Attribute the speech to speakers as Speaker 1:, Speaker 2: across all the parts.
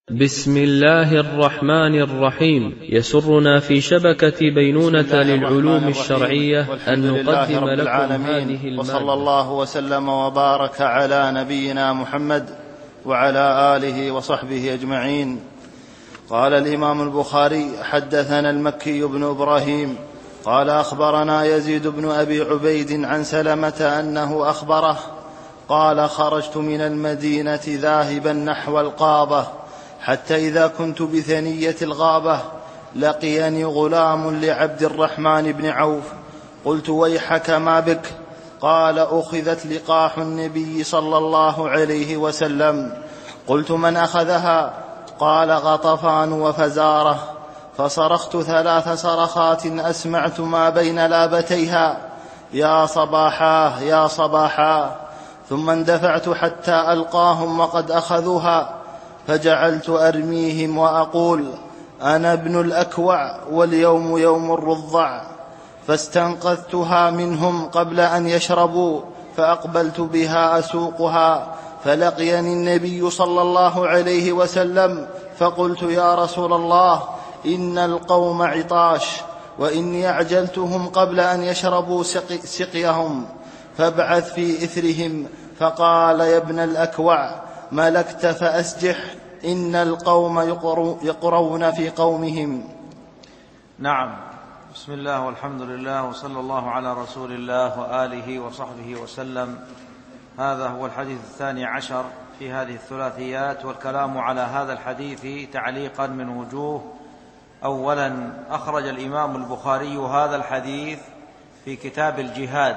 Speaker 1: بسم الله الرحمن الرحيم. يسرنا في شبكة بينونة للعلوم الشرعية أن نقدم لكم هذه المادة.
Speaker 2: وصلى الله وسلم وبارك على نبينا محمد وعلى آله وصحبه أجمعين. قال الإمام البخاري: حدثنا المكي بن إبراهيم قال أخبرنا يزيد بن أبي عبيد عن سلمة أنه أخبره قال: خرجت من المدينة ذاهبا نحو الغابة، حتى إذا كنت بثنية الغابة لقيني غلام لعبد الرحمن بن عوف. قلت: ويحك ما بك؟ قال: أخذت لقاح النبي صلى الله عليه وسلم. قلت: من أخذها؟ قال: غطفان وفزارة. فصرخت 3 صرخات أسمعت ما بين لابتيها: يا صباحاه يا صباحاه. ثم اندفعت حتى ألقاهم وقد أخذوها، فجعلت أرميهم وأقول: أنا ابن الأكوع واليوم يوم الرضع. فاستنقذتها منهم قبل أن يشربوا، فأقبلت بها أسوقها، فلقيني النبي صلى الله عليه وسلم، فقلت: يا رسول الله، إن القوم عطاش، وإني أعجلتهم قبل أن يشربوا سقيهم، فابعث في إثرهم. فقال: يا ابن الأكوع، ملكت فأسجح، إن القوم يقرون في قومهم.
Speaker 3: نعم. بسم الله والحمد لله وصلى الله على رسول الله وآله وصحبه وسلم. هذا هو الحديث 12 في هذه الثلاثيات، والكلام على هذا الحديث تعليقا من وجوه. أولا، أخرج الإمام البخاري هذا الحديث في كتاب الجهاد،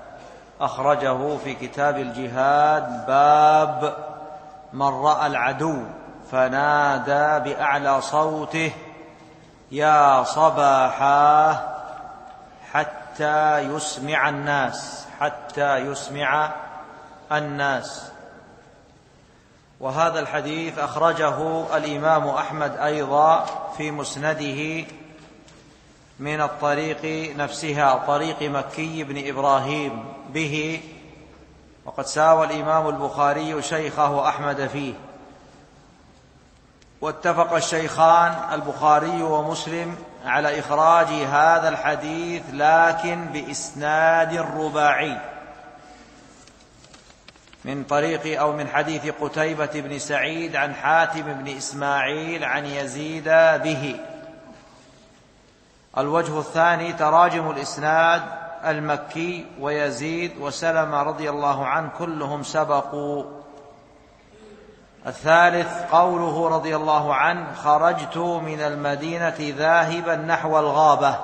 Speaker 3: أخرجه في كتاب الجهاد باب من رأى العدو فنادى بأعلى صوته: يا صباحاه، حتى يسمع الناس. وهذا الحديث أخرجه الإمام أحمد أيضا في مسنده من الطريق نفسها، طريق مكي بن إبراهيم به، وقد ساوى الإمام البخاري شيخه أحمد فيه. واتفق الشيخان البخاري ومسلم على إخراج هذا الحديث، لكن بإسناد رباعي، من طريق أو من حديث قتيبة بن سعيد عن حاتم بن إسماعيل عن يزيد به. الوجه الثاني تراجم الإسناد: المكي ويزيد وسلمة رضي الله عنه كلهم سبقوا. الثالث قوله رضي الله عنه: خرجت من المدينة ذاهبا نحو الغابة.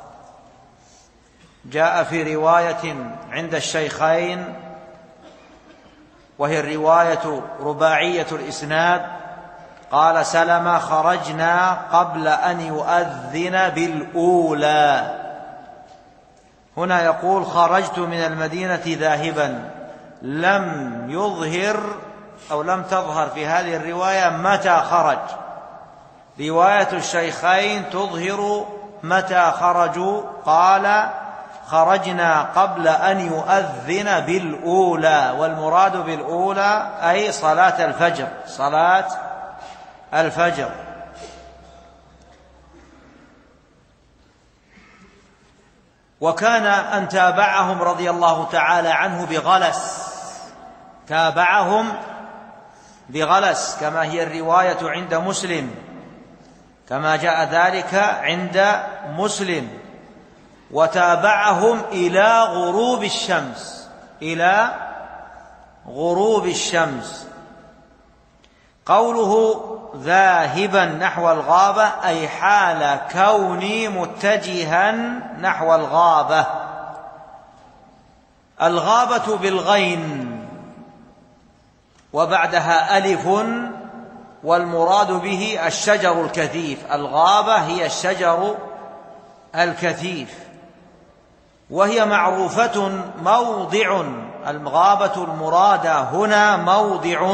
Speaker 3: جاء في رواية عند الشيخين، وهي الرواية رباعية الإسناد، قال سلمة: خرجنا قبل أن يؤذن بالأولى. هنا يقول: خرجت من المدينة ذاهبا، لم يظهر أو لم تظهر في هذه الرواية متى خرج. رواية الشيخين تظهر متى خرجوا، قال: خرجنا قبل أن يؤذن بالأولى. والمراد بالأولى أي صلاة الفجر. وكان أن تابعهم رضي الله تعالى عنه بغلس، كما هي الرواية عند مسلم، كما جاء ذلك عند مسلم. وتابعهم إلى غروب الشمس. قوله ذاهبا نحو الغابة أي حال كوني متجها نحو الغابة. الغابة بالغين وبعدها ألف، والمراد به الشجر الكثيف. الغابة هي الشجر الكثيف، وهي معروفة موضع. الغابة المرادة هنا موضع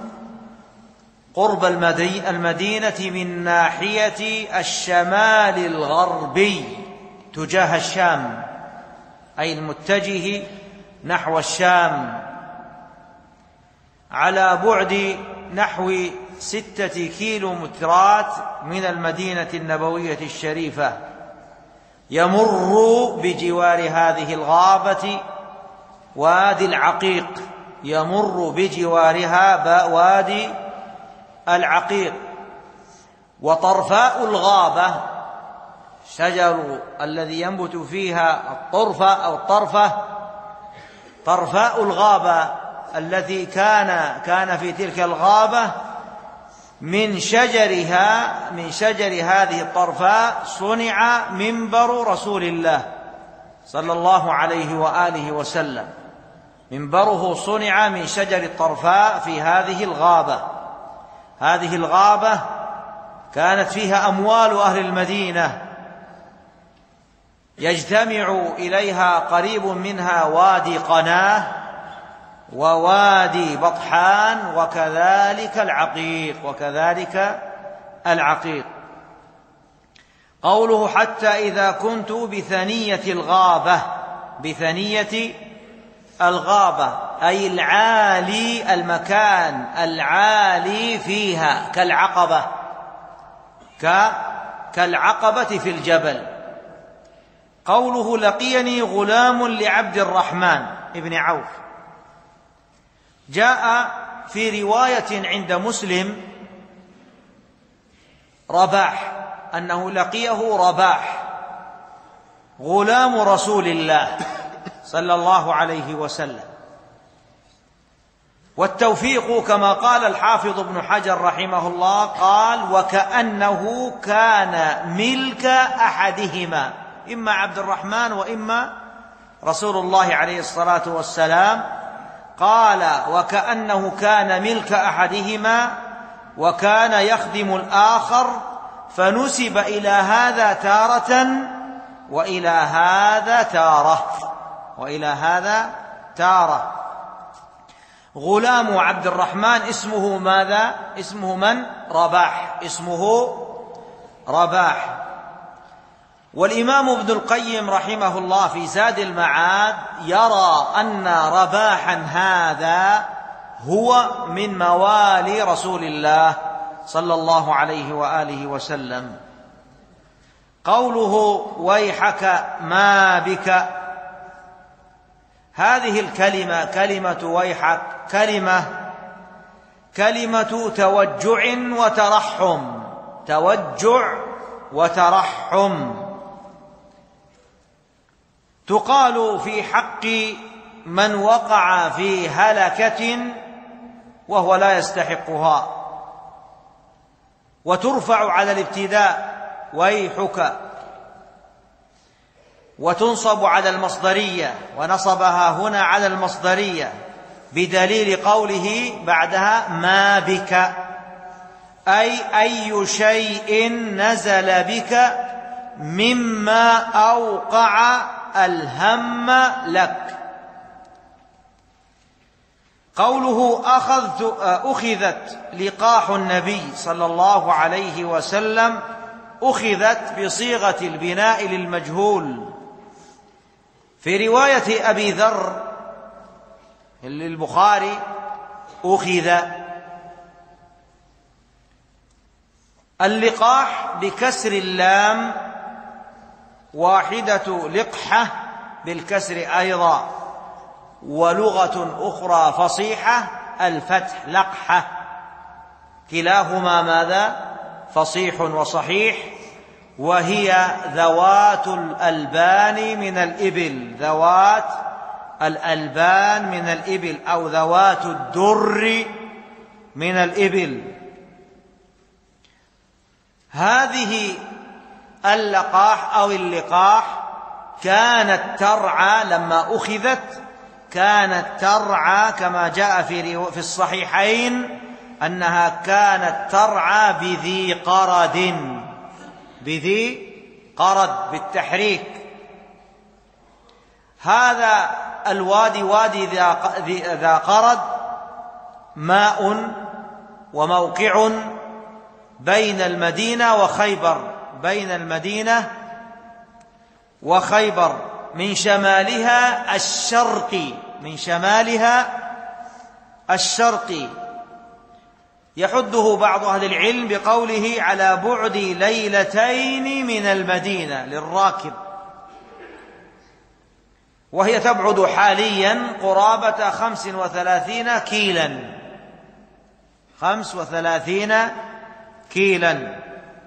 Speaker 3: قرب المدينة من ناحية الشمال الغربي تجاه الشام، أي المتجه نحو الشام، على بعد نحو 6 كيلومترات من المدينة النبوية الشريفة، يمر بجوار هذه الغابة وادي العقيق، يمر بجوارها وادي العقيق. وطرفاء الغابة، شجر الذي ينبت فيها الطرفة أو الطرفة، طرفاء الغابة التي كان في تلك الغابة من شجر هذه الطرفاء صنع منبر رسول الله صلى الله عليه وآله وسلم. منبره صنع من شجر الطرفاء في هذه الغابة. هذه الغابة كانت فيها أموال أهل المدينة، يجتمع إليها قريب منها وادي قناه ووادي بطحان وكذلك العقيق. قوله حتى إذا كنت بثنية الغابة أي العالي، المكان العالي فيها، كالعقبة في الجبل. قوله لقيني غلام لعبد الرحمن ابن عوف، جاء في رواية عند مسلم رباح، أنه لقيه رباح غلام رسول الله صلى الله عليه وسلم. والتوفيق كما قال الحافظ ابن حجر رحمه الله، قال وكأنه كان ملك أحدهما، إما عبد الرحمن وإما رسول الله عليه الصلاة والسلام. قال وكأنه كان ملك أحدهما وكان يخدم الآخر، فنسب إلى هذا تارة وإلى هذا تارة. غلام عبد الرحمن اسمه ماذا؟ اسمه من؟ رباح، اسمه رباح. والإمام ابن القيم رحمه الله في زاد المعاد يرى أن رباحا هذا هو من موالي رسول الله صلى الله عليه وآله وسلم. قوله ويحك ما بك، هذه الكلمة كلمة ويحك كلمة توجع وترحم، تقال في حق من وقع في هلكة وهو لا يستحقها، وترفع على الابتداء ويحك، وتنصب على المصدرية، ونصبها هنا على المصدرية بدليل قوله بعدها ما بك، أي شيء نزل بك مما أوقع الهم لك. قوله أخذت لقاح النبي صلى الله عليه وسلم، أخذت بصيغة البناء للمجهول. في رواية أبي ذر للبخاري أخذ. اللقاح بكسر اللام، واحدة لقحة بالكسر أيضا، ولغة أخرى فصيحة الفتح لقحة، كلاهما ماذا؟ فصيح وصحيح. وهي ذوات الألبان من الإبل، ذوات الألبان من الإبل، أو ذوات الدر من الإبل. هذه اللقاح أو اللقاح كانت ترعى لما أخذت، كانت ترعى كما جاء في الصحيحين أنها كانت ترعى بذي قرد بالتحريك. هذا الوادي وادي ذا قرد ماء وموقع بين المدينة وخيبر، من شمالها الشرقي يحده بعض أهل العلم بقوله على بعد ليلتين من المدينة للراكب، وهي تبعد حاليا قرابة 35 كيلا، 35 كيلا.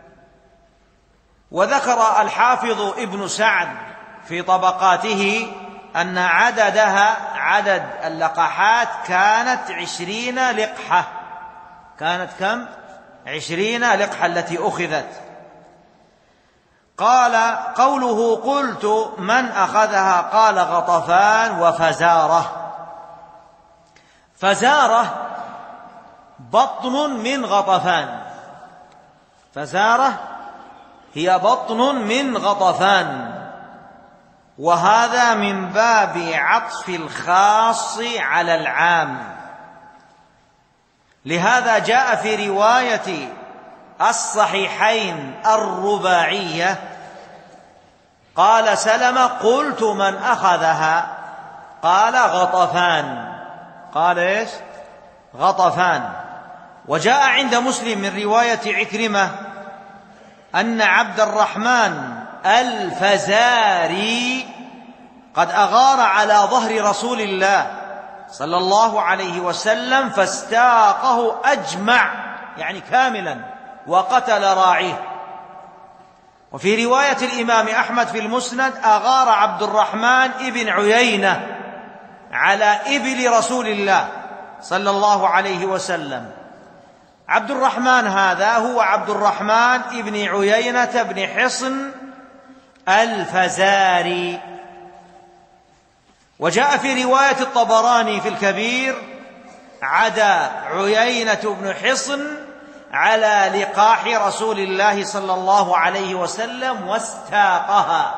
Speaker 3: وذكر الحافظ ابن سعد في طبقاته أن عدد اللقحات كانت 20 لقحة. كانت كم؟ 20 لقحة التي أخذت. قال قوله قلت من أخذها؟ قال غطفان وفزارة. فزارة بطن من غطفان، فزارة هي بطن من غطفان، وهذا من باب عطف الخاص على العام. لهذا جاء في رواية الصحيحين الرباعية قال سلمة قلت من أخذها؟ قال غطفان. قال إيش؟ غطفان. وجاء عند مسلم من رواية عكرمة أن عبد الرحمن الفزاري قد أغار على ظهر رسول الله صلى الله عليه وسلم فاستاقه أجمع، يعني كاملا، وقتل راعيه. وفي رواية الإمام أحمد في المسند أغار عبد الرحمن ابن عيينة على إبل رسول الله صلى الله عليه وسلم. عبد الرحمن هذا هو عبد الرحمن ابن عيينة بن حصن الفزاري. وجاء في رواية الطبراني في الكبير عدا عيينة بن حصن على لقاح رسول الله صلى الله عليه وسلم واستاقها.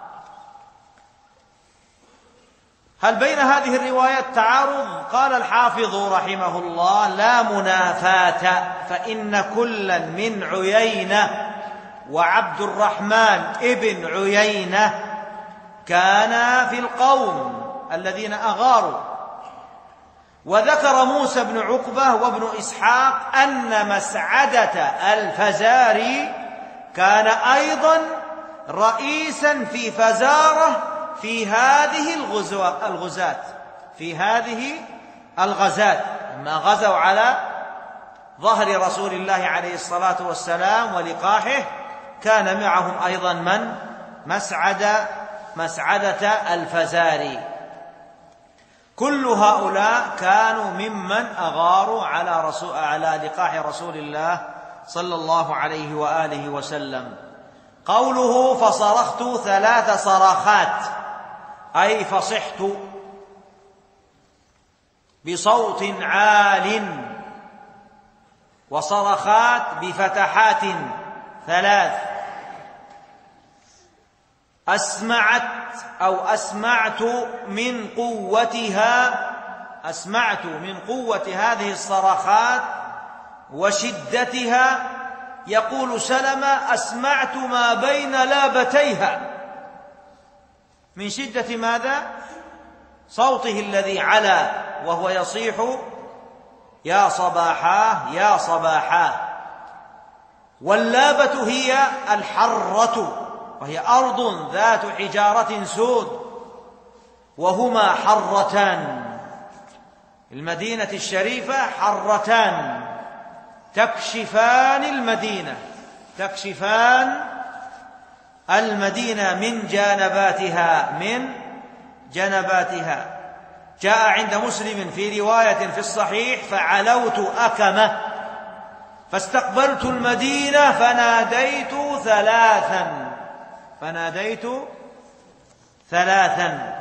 Speaker 3: هل بين هذه الروايات تعارض؟ قال الحافظ رحمه الله لا منافاة، فإن كلا من عيينة وعبد الرحمن ابن عيينة كان في القوم الذين أغاروا. وذكر موسى بن عقبة وابن إسحاق أن مسعدة الفزاري كان أيضا رئيسا في فزارة في هذه الغزاة لما غزوا على ظهر رسول الله عليه الصلاة والسلام ولقاحه، كان معهم أيضا من؟ مسعدة الفزاري. كل هؤلاء كانوا ممن أغاروا على لقاح رسول الله صلى الله عليه وآله وسلم. قوله فصرخت 3 صراخات، أي فصحت بصوت عال، وصرخات بفتحات 3. أسمعت من قوة هذه الصرخات وشدتها. يقول سلمة أسمعت ما بين لابتيها من شدة ماذا؟ صوته الذي علا وهو يصيح يا صباحاه يا صباحاه. واللابة هي الحرة، وهي أرض ذات حجارة سود، وهما حرتان. المدينة الشريفة حرتان تكشفان المدينة من جنباتها. جاء عند مسلم في رواية في الصحيح فعلوت أكمة فاستقبلت المدينة فناديت ثلاثا.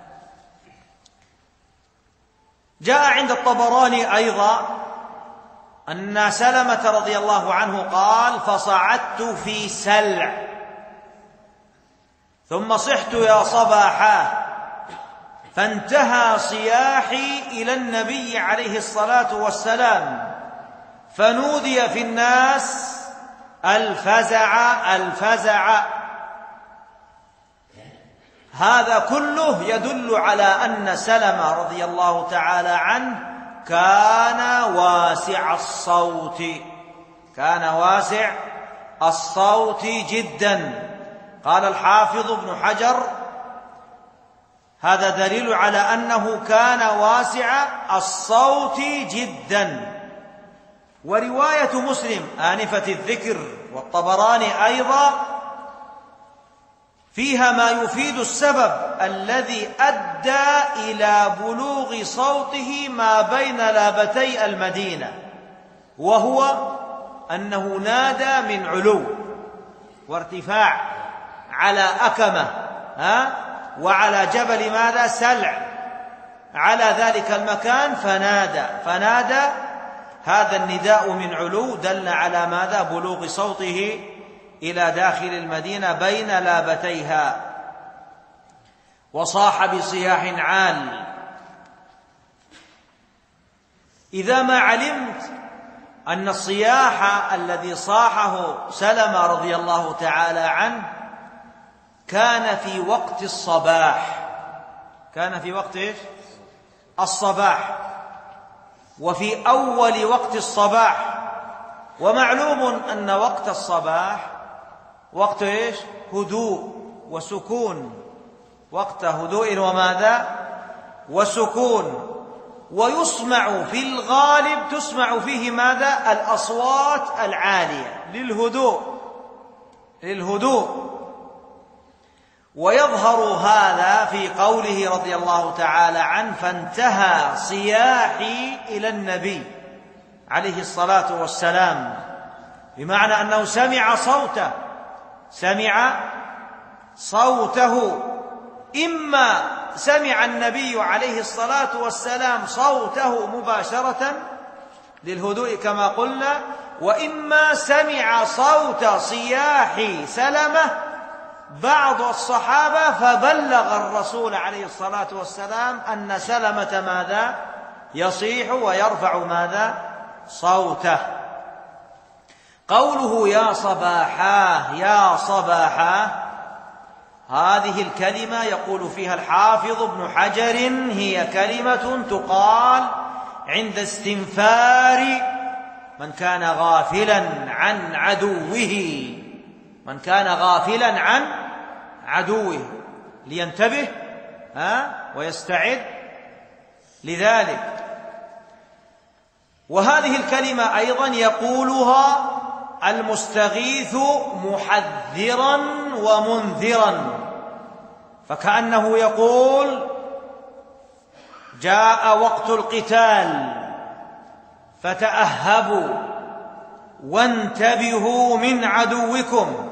Speaker 3: جاء عند الطبراني أيضا أن سلمة رضي الله عنه قال فصعدت في سلع ثم صحت يا صباحاه، فانتهى صياحي إلى النبي عليه الصلاة والسلام، فنودي في الناس الفزع. هذا كله يدل على أن سلمة رضي الله تعالى عنه كان واسع الصوت، كان واسع الصوت جدا. قال الحافظ ابن حجر: هذا دليل على أنه كان واسع الصوت جدا. ورواية مسلم آنفة الذكر والطبراني أيضا فيها ما يفيد السبب الذي أدى إلى بلوغ صوته ما بين لابتي المدينة، وهو أنه نادى من علو وارتفاع على أكمة وعلى جبل ماذا؟ سلع، على ذلك المكان فنادى. هذا النداء من علو دل على ماذا؟ بلوغ صوته إلى داخل المدينة بين لابتيها. وصاح بصياح عال. إذا ما علمت أن الصياح الذي صاحه سلمة رضي الله تعالى عنه كان في وقت الصباح، كان في وقت إيش؟ الصباح، وفي أول وقت الصباح. ومعلوم أن وقت الصباح وقت إيش؟ هدوء وسكون، وقت هدوء وماذا؟ وسكون. ويسمع في الغالب تسمع فيه ماذا؟ الأصوات العالية للهدوء. ويظهر هذا في قوله رضي الله تعالى عنه: فانتهى صياحي إلى النبي عليه الصلاة والسلام، بمعنى أنه سمع صوته. إما سمع النبي عليه الصلاة والسلام صوته مباشرة للهدوء كما قلنا، وإما سمع صوت صياح سلمة بعض الصحابة فبلغ الرسول عليه الصلاة والسلام أن سلمة ماذا؟ يصيح ويرفع ماذا؟ صوته. قوله يا صباحاه هذه الكلمة يقول فيها الحافظ ابن حجر هي كلمة تقال عند استنفار من كان غافلا عن عدوه، لينتبه ويستعد لذلك. وهذه الكلمة أيضا يقولها المستغيث محذرا ومنذرا، فكأنه يقول: جاء وقت القتال فتأهبوا وانتبهوا من عدوكم.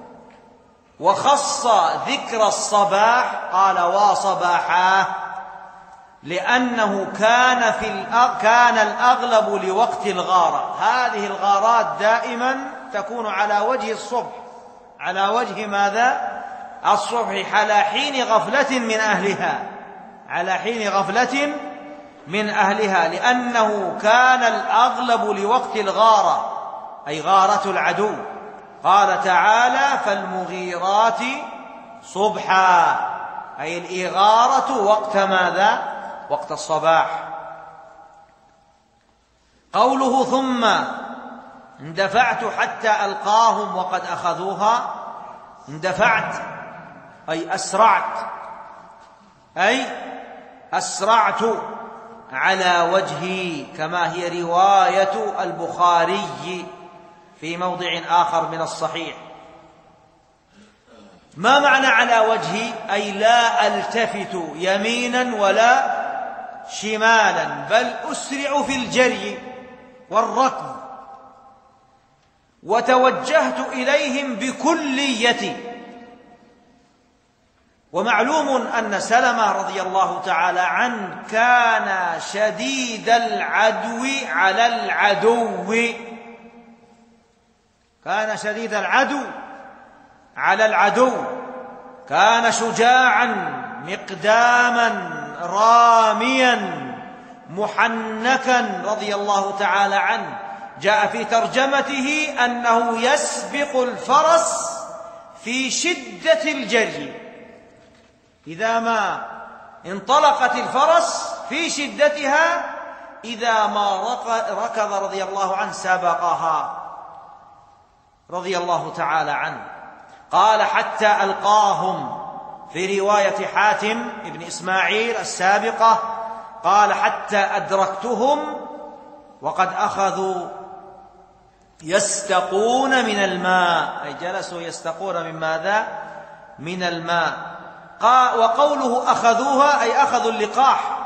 Speaker 3: وخص ذكر الصباح قال وصباحاه، لأنه كان الأغلب لوقت الغارة. هذه الغارات دائما تكون على وجه الصبح، على وجه ماذا؟ الصبح، على حين غفلة من أهلها، لأنه كان الأغلب لوقت الغارة، أي غارة العدو. قال تعالى: فالمغيرات صبحا، أي الإغارة وقت ماذا؟ وقت الصباح. قوله ثم اندفعت حتى ألقاهم وقد أخذوها، اندفعت أي أسرعت على وجهي، كما هي رواية البخاري في موضع آخر من الصحيح. ما معنى على وجهي؟ أي لا ألتفت يمينا ولا شمالا، بل أسرع في الجري والركض، وتوجهت إليهم بكليتي. ومعلوم أن سلمة رضي الله تعالى عنه كان شديد العدو على العدو، كان شجاعا مقداما راميا محنكا رضي الله تعالى عنه. جاء في ترجمته أنه يسبق الفرس في شدة الجري، إذا ما انطلقت الفرس في شدتها إذا ما ركض رضي الله عنه سبقها رضي الله تعالى عنه. قال حتى ألقاهم، في رواية حاتم بن إسماعيل السابقة قال حتى أدركتهم وقد أخذوا يستقون من الماء، أي جلسوا يستقون من ماذا؟ من الماء. وقوله أخذوها أي أخذوا اللقاح.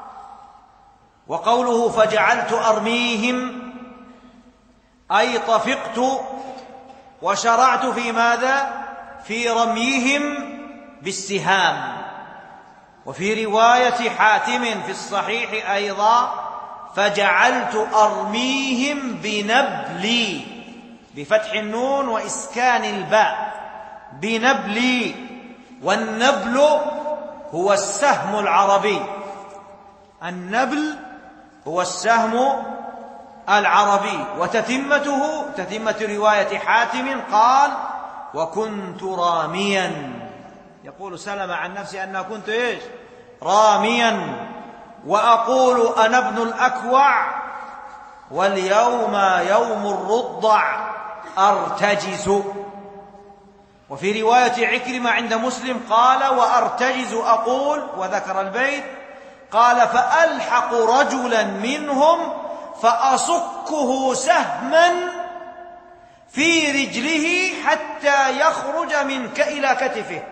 Speaker 3: وقوله فجعلت أرميهم أي طفقت وشرعت في ماذا؟ في رميهم بالسهام. وفي رواية حاتم في الصحيح أيضا فجعلت أرميهم بنبلي، بفتح النون وإسكان الباء، بنبلي. والنبل هو السهم العربي، النبل هو السهم العربي. وتتمته تتمة رواية حاتم قال وكنت راميا، يقول سلم عن نفسي أنه كنت إيش؟ راميا. وأقول أنا ابن الأكوع واليوم يوم الرضع أرتجز. وفي رواية عكرمة عند مسلم قال وأرتجز أقول، وذكر البيت قال فألحق رجلا منهم فأصكه سهما في رجله حتى يخرج إلى كتفه،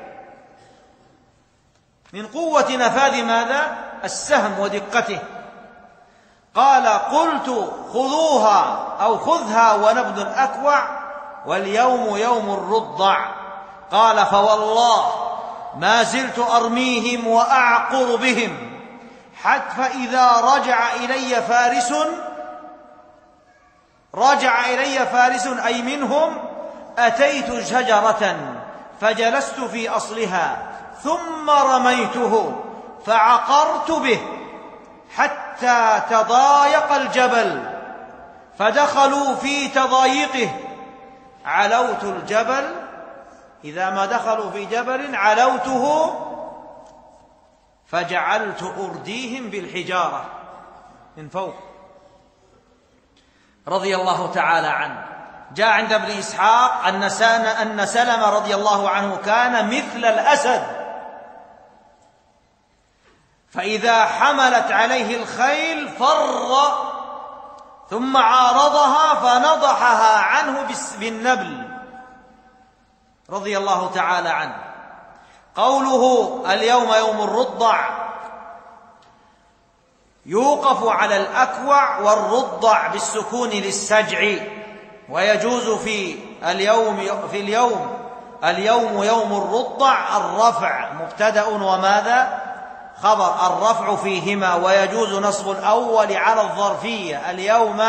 Speaker 3: من قوة نفاذ ماذا؟ السهم ودقته. قال قلت خذوها أو خذها وأنا ابن الأكوع واليوم يوم الرضع. قال فوالله ما زلت أرميهم وأعقر بهم حتى فإذا رجع إلي فارس أي منهم أتيت شجرة فجلست في أصلها ثم رميته فعقرت به حتى تضايق الجبل فدخلوا في تضايقه. علوت الجبل، إذا ما دخلوا في جبل علوته فجعلت أرديهم بالحجارة من فوق رضي الله تعالى عنه. جاء عند ابن إسحاق أن سلمة رضي الله عنه كان مثل الأسد، فإذا حملت عليه الخيل فر ثم عارضها فنضحها عنه بالنبل رضي الله تعالى عنه. قوله اليوم يوم الرضع يوقف على الأكوع والرضع بالسكون للسجع، ويجوز في اليوم يوم الرضع الرفع مبتدأ وماذا؟ خبر، الرفع فيهما، ويجوز نصب الأول على الظرفية اليوم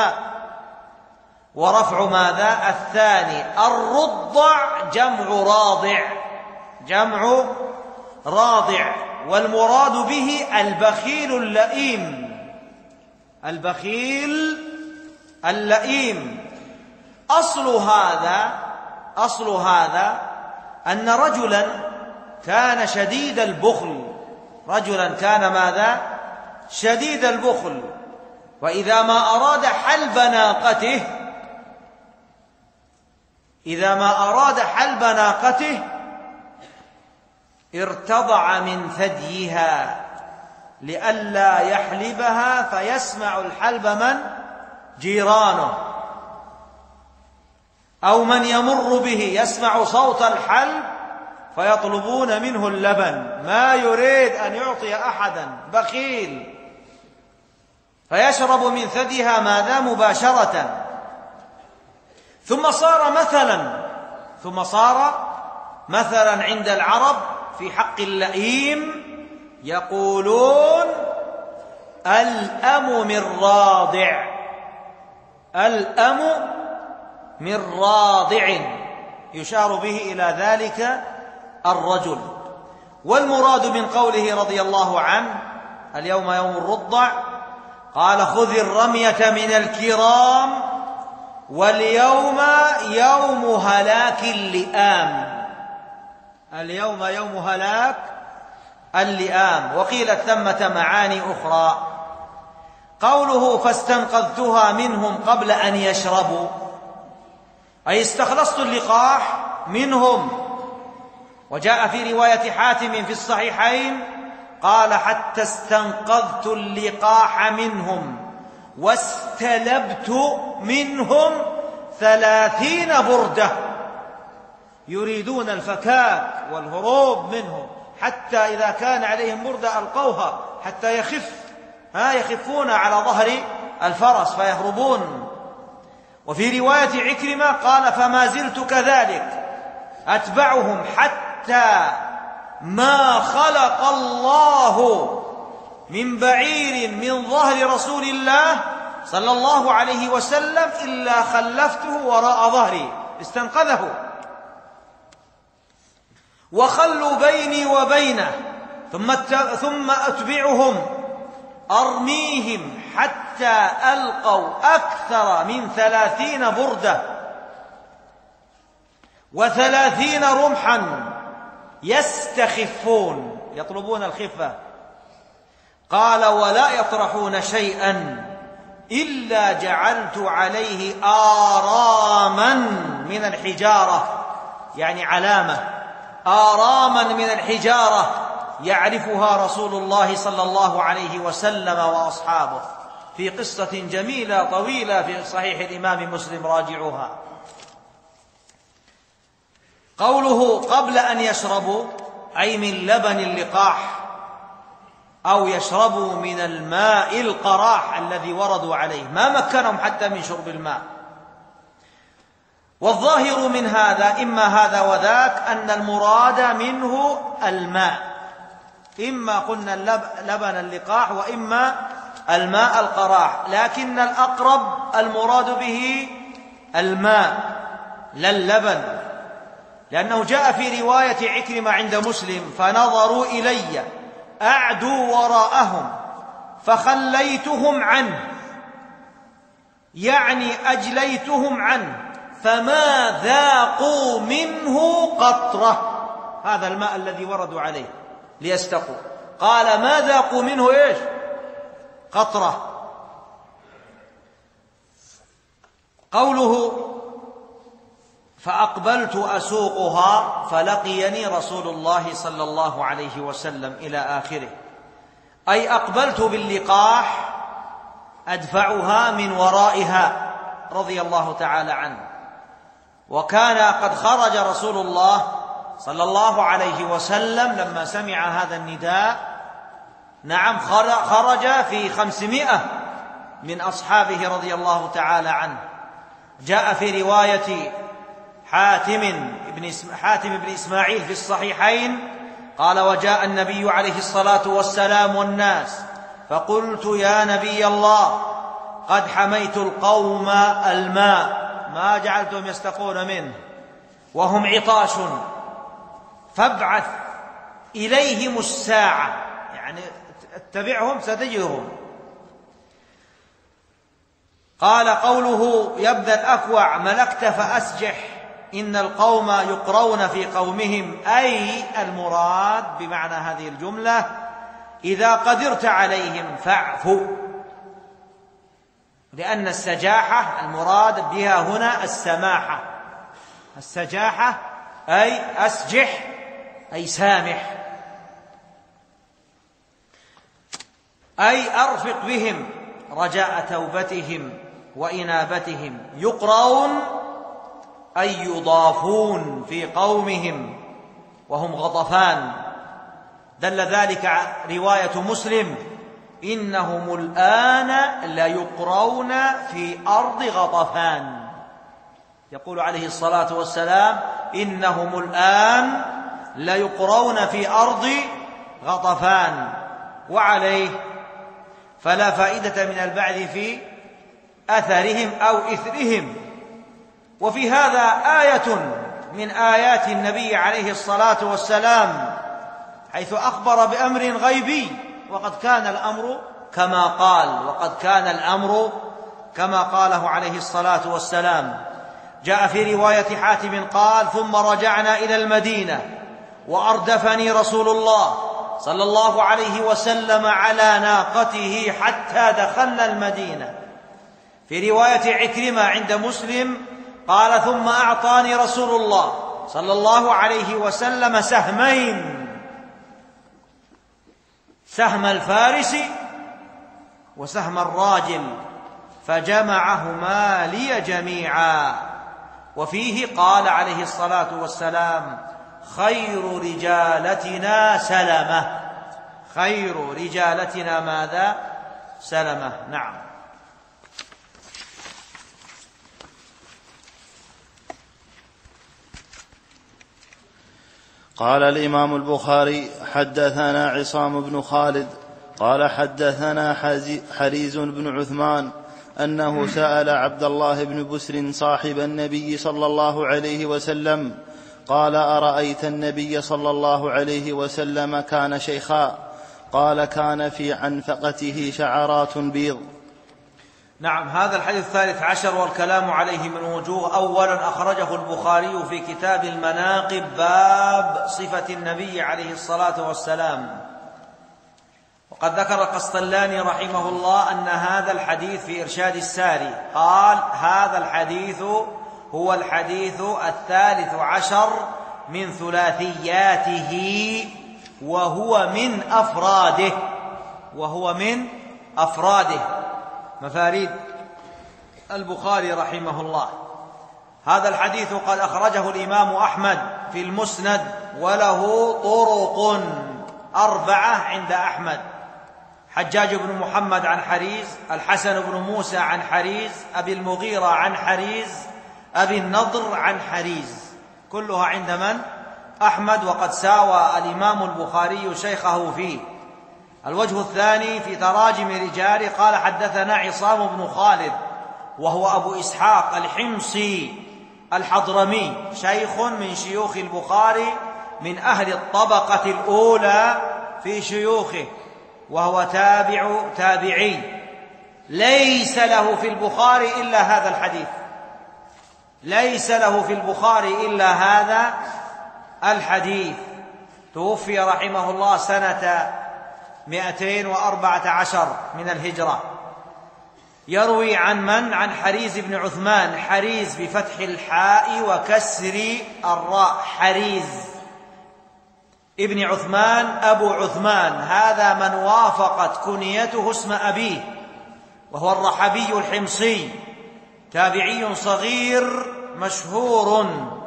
Speaker 3: ورفع ماذا؟ الثاني. الرضع جمع راضع، والمراد به البخيل اللئيم. أصل هذا أن رجلا كان شديد البخل، شديد البخل، وإذا ما أراد حلب ناقته ارتضع من ثديها لئلا يحلبها فيسمع الحلب من؟ جيرانه، أو من يمر به يسمع صوت الحلب فيطلبون منه اللبن، ما يريد أن يعطي أحدا، بخيل، فيشرب من ثديها ماذا؟ مباشرة. ثم صار مثلا عند العرب في حق اللئيم يقولون الأم من راضع، يشار به إلى ذلك الرجل. والمراد من قوله رضي الله عنه اليوم يوم الرضع قال خذ الرمية من الكرام واليوم يوم هلاك اللئام، اليوم يوم هلاك اللئام. وقيل ثمة معاني أخرى. قوله فاستنقذتها منهم قبل أن يشربوا، أي استخلصت اللقاح منهم. وجاء في رواية حاتم في الصحيحين قال حتى استنقذت اللقاح منهم واستلبت منهم 30 بردة، يريدون الفكاك والهروب منهم، حتى إذا كان عليهم بردة ألقوها حتى يخفون على ظهر الفرس فيهربون. وفي رواية عكرمة قال فما زلت كذلك أتبعهم حتى ما خلق الله من بعير من ظهر رسول الله صلى الله عليه وسلم إلا خلفته وراء ظهري، استنقذه. وخلوا بيني وبينه ثم أتبعهم أرميهم حتى ألقوا أكثر من 30 بردة و30 رمحا يستخفون، يطلبون الخفة. قال ولا يطرحون شيئا إلا جعلت عليه آراما من الحجارة، يعني علامة، آراما من الحجارة يعرفها رسول الله صلى الله عليه وسلم وأصحابه، في قصة جميلة طويلة في صحيح الإمام مسلم، راجعوها. قوله قبل أن يشربوا أي من لبن اللقاح، أو يشربوا من الماء القراح الذي وردوا عليه، ما مكنهم حتى من شرب الماء. والظاهر من هذا إما هذا وذاك أن المراد منه الماء، إما قلنا لبن اللقاح وإما الماء القراح، لكن الأقرب المراد به الماء لا اللبن، لأنه جاء في رواية عكرمة عند مسلم فنظروا إلي أعدوا وراءهم فخليتهم عنه، يعني أجليتهم عنه، فما ذاقوا منه قطرة، هذا الماء الذي وردوا عليه ليستقوا، قال ما ذاقوا منه إيش؟ قطرة. قوله فأقبلت أسوقها فلقيني رسول الله صلى الله عليه وسلم إلى آخره، أي أقبلت باللقاح أدفعها من ورائها رضي الله تعالى عنه. وكان قد خرج رسول الله صلى الله عليه وسلم لما سمع هذا النداء، نعم خرج في 500 من أصحابه رضي الله تعالى عنه. جاء في رواية حاتم بن إسماعيل في الصحيحين قال وجاء النبي عليه الصلاة والسلام والناس فقلت يا نبي الله قد حميت القوم الماء، ما جعلتهم يستقون منه وهم عطاش، فابعث إليهم الساعة، يعني اتبعهم ستجدهم. قال قوله يا ابن الأكوع ملكت فأسجح إن القوم يقرون في قومهم، أي المراد بمعنى هذه الجملة إذا قدرت عليهم فاعفوا، لأن السجاحة المراد بها هنا السماحة، السجاحة أي أسجح أي سامح، أي أرفق بهم رجاء توبتهم وإنابتهم. يقرون أي يضافون في قومهم وهم غطفان، دل ذلك رواية مسلم إنهم الآن ليقرون في أرض غطفان، يقول عليه الصلاة والسلام إنهم الآن ليقرون في أرض غطفان. وعليه فلا فائدة من البعث في أثرهم أو إثرهم. وفي هذا آية من آيات النبي عليه الصلاة والسلام حيث أخبر بأمر غيبي، وقد كان الأمر كما قال، وقد كان الأمر كما قاله عليه الصلاة والسلام. جاء في رواية حاتم قال ثم رجعنا إلى المدينة وأردفني رسول الله صلى الله عليه وسلم على ناقته حتى دخلنا المدينة. في رواية عكرمة عند مسلم قال: ثم أعطاني رسول الله صلى الله عليه وسلم سهمين، سهم الفارس وسهم الراجل، فجمعهما لي جميعا. وفيه قال عليه الصلاة والسلام: خير رجالتنا سلمة. خير رجالتنا ماذا؟ سلمة. نعم.
Speaker 2: قال الإمام البخاري: حدثنا عصام بن خالد قال حدثنا حريز بن عثمان أنه سأل عبد الله بن بسر صاحب النبي صلى الله عليه وسلم قال: أرأيت النبي صلى الله عليه وسلم كان شيخا؟ قال: كان في عنفقته شعرات بيض.
Speaker 3: نعم. هذا الحديث 13 والكلام عليه من وجوه. أولا أخرجه البخاري في كتاب المناقب باب صفة النبي عليه الصلاة والسلام. وقد ذكر القسطلاني رحمه الله أن هذا الحديث في إرشاد الساري قال: هذا الحديث هو الحديث 13 من ثلاثياته وهو من أفراده مفاريد البخاري رحمه الله. هذا الحديث قد أخرجه الإمام أحمد في المسند وله طرق 4 عند أحمد: حجاج بن محمد عن حريز، الحسن بن موسى عن حريز، أبي المغيرة عن حريز، أبي النضر عن حريز، كلها عند من؟ أحمد. وقد ساوى الإمام البخاري شيخه فيه. الوجه الثاني في تراجم رجال قال: حدثنا عصام بن خالد وهو أبو إسحاق الحمصي الحضرمي، شيخ من شيوخ البخاري، من أهل الطبقة الأولى في شيوخه، وهو تابعي، ليس له في البخاري إلا هذا الحديث، ليس له في البخاري إلا هذا الحديث. توفي رحمه الله سنة 214 من الهجرة. يروي عن من؟ عن حريز بن عثمان، حريز بفتح الحاء وكسر الراء، حريز ابن عثمان أبو عثمان، هذا من وافقت كنيته اسم أبيه، وهو الرحبي الحمصي، تابعي صغير مشهور،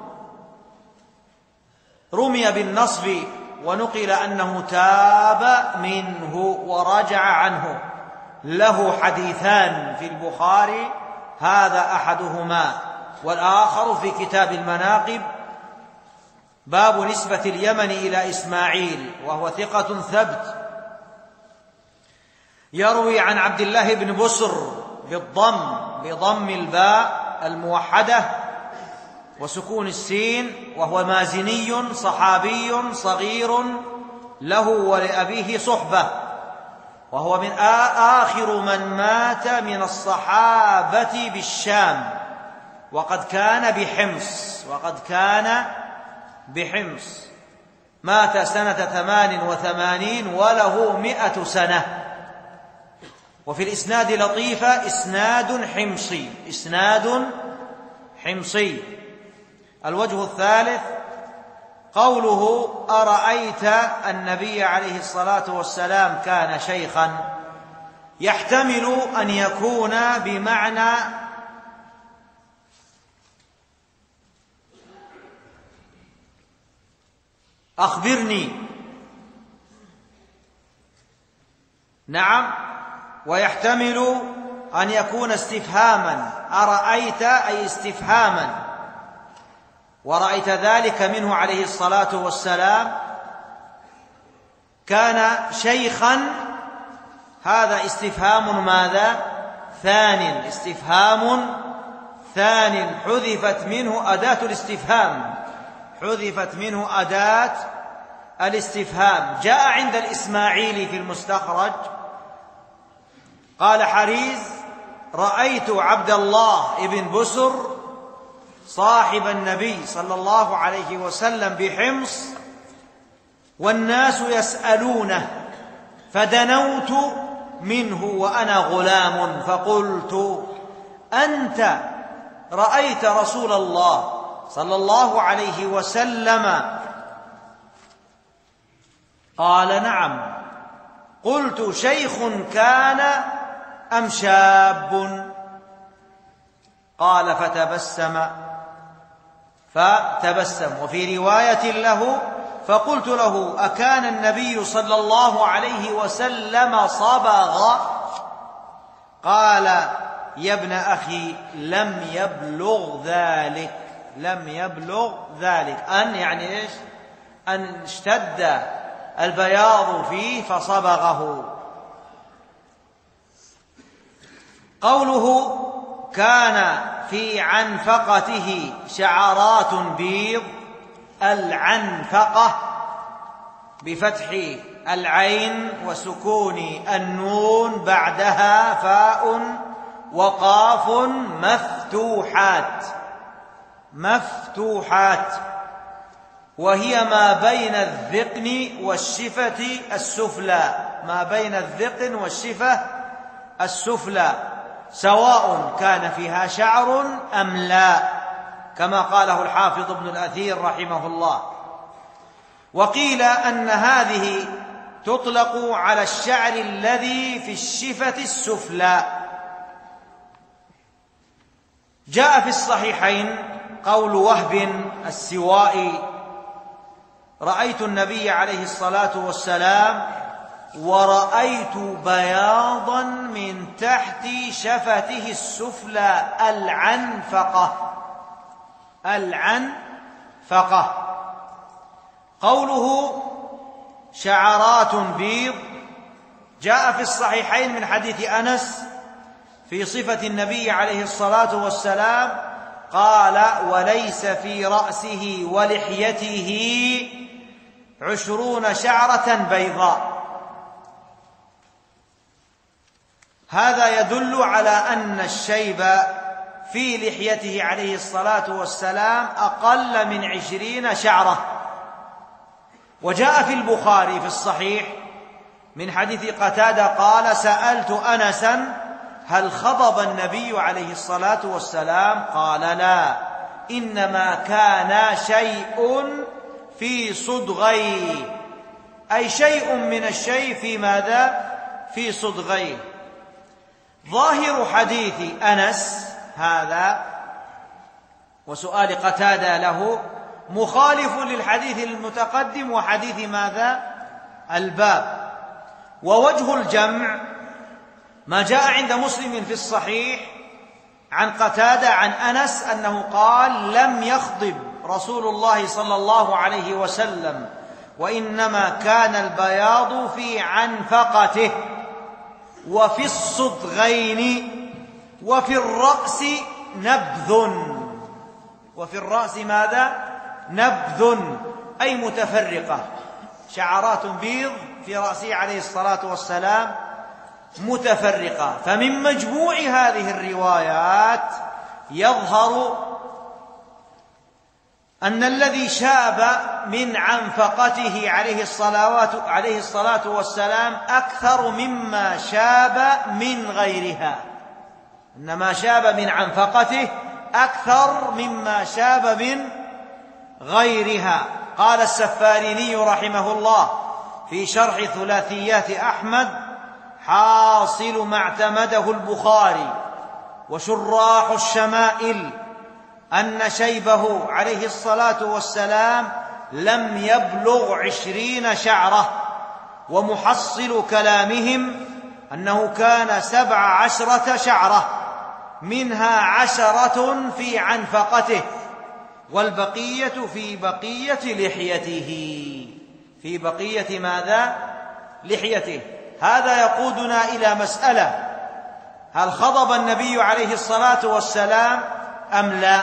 Speaker 3: رمي بالنصب ونقل أنه تاب منه ورجع عنه. له حديثان في البخاري، هذا أحدهما، والآخر في كتاب المناقب باب نسبة اليمن إلى إسماعيل، وهو ثقة ثبت. يروي عن عبد الله بن بسر بضم الباء الموحدة وسكون السين، وهو مازني صحابي صغير له ولأبيه صحبة، وهو من آخر من مات من الصحابة بالشام، وقد كان بحمص، مات سنة 88 وله 100 سنة. وفي الإسناد لطيفة: إسناد حمصي. الوجه الثالث قوله: أرأيت النبي عليه الصلاة والسلام كان شيخا، يحتمل أن يكون بمعنى أخبرني، نعم، ويحتمل أن يكون استفهاما، أرأيت أي استفهاما، ورأيت ذلك منه عليه الصلاة والسلام كان شيخا، هذا استفهام ماذا؟ استفهام ثان، حذفت منه أداة الاستفهام. جاء عند الإسماعيلي في المستخرج قال حريز: رأيت عبد الله بن بسر صاحب النبي صلى الله عليه وسلم بحمص والناس يسألونه، فدنوت منه وأنا غلام فقلت: أنت رأيت رسول الله صلى الله عليه وسلم؟ قال: نعم. قلت: شيخ كان أم شاب؟ قال: فتبسم. وفي رواية له: فقلت له: أكان النبي صلى الله عليه وسلم صبغ؟ قال: يا ابن أخي، لم يبلغ ذلك. أن يعني إيش؟ أن اشتد البياض فيه فصبغه. قوله: كان في عنفقته شعرات بيض، العنفقة بفتح العين وسكون النون، بعدها فاء وقاف مفتوحات، وهي ما بين الذقن والشفة السفلى، سواء كان فيها شعر أم لا، كما قاله الحافظ ابن الأثير رحمه الله. وقيل أن هذه تطلق على الشعر الذي في الشفة السفلى. جاء في الصحيحين قول وهب السوائي: رأيت النبي عليه الصلاة والسلام ورأيت بياضا من تحت شفته السفلى العنفقة. قوله شعرات بيض جاء في الصحيحين من حديث أنس في صفة النبي عليه الصلاة والسلام، قال: وليس في رأسه ولحيته 20 شعرة بيضاء. هذا يدل على أن الشيب في لحيته عليه الصلاة والسلام أقل من 20 شعرة. وجاء في البخاري في الصحيح من حديث قتادة قال: سألت أنسا: هل خضب النبي عليه الصلاة والسلام؟ قال: لا، إنما كان شيء في صدغيه، أي شيء من الشيء في ماذا؟ في صدغيه. ظاهر حديث أنس هذا وسؤال قتادة له مخالف للحديث المتقدم وحديث ماذا؟ الباب. ووجه الجمع ما جاء عند مسلم في الصحيح عن قتادة عن أنس أنه قال: لم يخضب رسول الله صلى الله عليه وسلم، وإنما كان البياض في عنفقته وفي الصدغين وفي الرأس نبذ. وفي الرأس ماذا؟ نبذ، أي متفرقة، شعرات بيض في رأسه عليه الصلاة والسلام متفرقة. فمن مجموع هذه الروايات يظهر أن الذي شاب من عنفقته عليه الصلاة والسلام أكثر مما شاب من غيرها، إنما شاب من عنفقته أكثر مما شاب من غيرها. قال السفاريني رحمه الله في شرح ثلاثيات أحمد: حاصل ما اعتمده البخاري وشراح الشمائل أن شيبه عليه الصلاة والسلام لم يبلغ 20 شعرة، ومحصل كلامهم أنه كان 17 شعرة، منها 10 في عنفقته والبقية في بقية لحيته. في بقية ماذا؟ لحيته. هذا يقودنا إلى مسألة: هل خضب النبي عليه الصلاة والسلام أم لا؟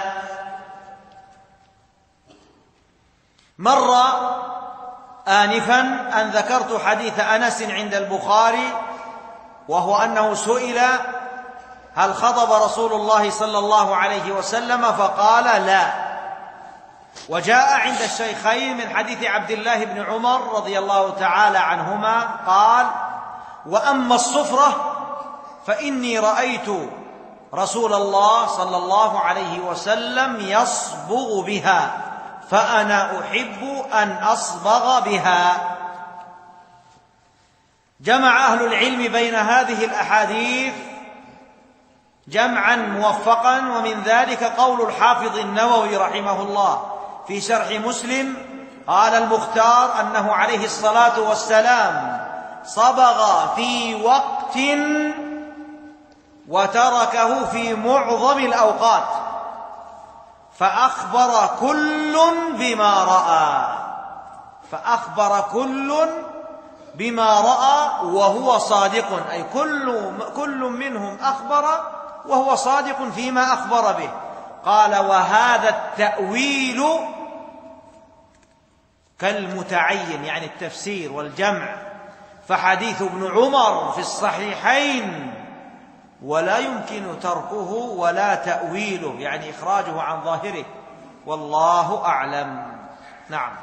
Speaker 3: مر آنفا أن ذكرت حديث أنس عند البخاري، وهو أنه سئل: هل خضب رسول الله صلى الله عليه وسلم؟ فقال: لا. وجاء عند الشيخين من حديث عبد الله بن عمر رضي الله تعالى عنهما قال: وأما الصفرة فإني رأيت رسول الله صلى الله عليه وسلم يصبغ بها، فأنا أحب أن أصبغ بها. جمع أهل العلم بين هذه الأحاديث جمعا موفقا، ومن ذلك قول الحافظ النووي رحمه الله في شرح مسلم: قال المختار أنه عليه الصلاة والسلام صبغ في وقت وتركه في معظم الأوقات، فأخبر كل بما رأى وهو صادق، أي كل منهم أخبر وهو صادق فيما أخبر به. قال: وهذا التأويل كالمتعين، يعني التفسير والجمع، فحديث ابن عمر في الصحيحين ولا يمكن تركه ولا تأويله، يعني إخراجه عن ظاهره، والله أعلم. نعم.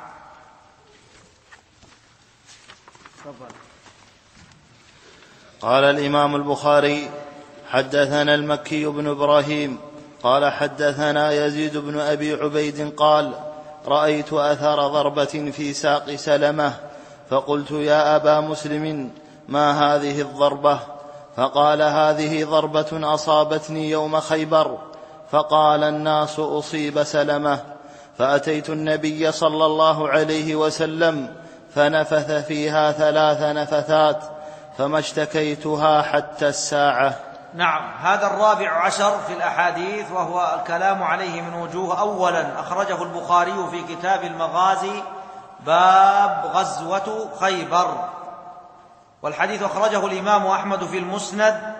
Speaker 2: قال الإمام البخاري: حدثنا المكي بن إبراهيم قال حدثنا يزيد بن أبي عبيد قال: رأيت أثر ضربة في ساق سلمة، فقلت: يا أبا مسلم، ما هذه الضربة؟ فقال: هذه ضربة أصابتني يوم خيبر. فقال الناس: أصيب سلمة. فأتيت النبي صلى الله عليه وسلم فنفث فيها 3 نفثات، فما اشتكيتها حتى الساعة.
Speaker 3: نعم. هذا الرابع عشر في الأحاديث، وهو الكلام عليه من وجوه. أولا، أخرجه البخاري في كتاب المغازي باب غزوة خيبر، والحديث أخرجه الإمام أحمد في المسند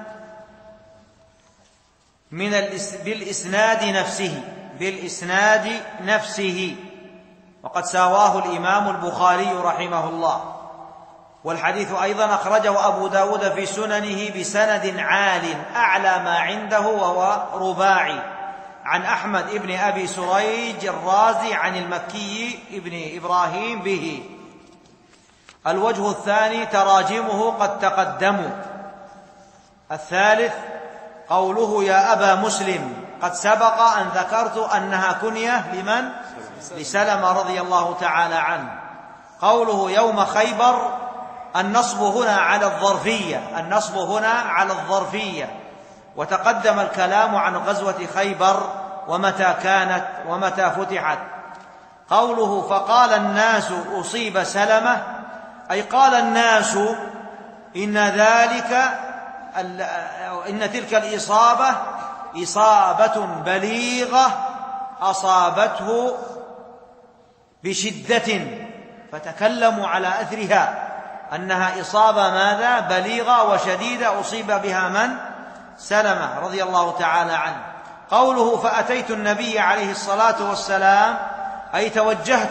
Speaker 3: بالإسناد نفسه، وقد ساواه الإمام البخاري رحمه الله. والحديث أيضا أخرجه أبو داود في سننه بسند عال أعلى ما عنده، وهو رباعي، عن أحمد ابن أبي سريج الرازي عن المكي ابن إبراهيم به. الوجه الثاني: تراجمه قد تقدموا. الثالث: قوله يا أبا مسلم، قد سبق أن ذكرت أنها كنية لمن؟ لسلمة رضي الله تعالى عنه. قوله يوم خيبر، النصب هنا على الظرفية، وتقدم الكلام عن غزوة خيبر ومتى كانت ومتى فتحت. قوله فقال الناس أصيب سلمة، أي قال الناس إن تلك الإصابة إصابة بليغة أصابته بشدة، فتكلموا على أثرها أنها إصابة ماذا؟ بليغة وشديدة، أصيب بها من؟ سلمة رضي الله تعالى عنه. قوله فأتيت النبي عليه الصلاة والسلام، أي توجهت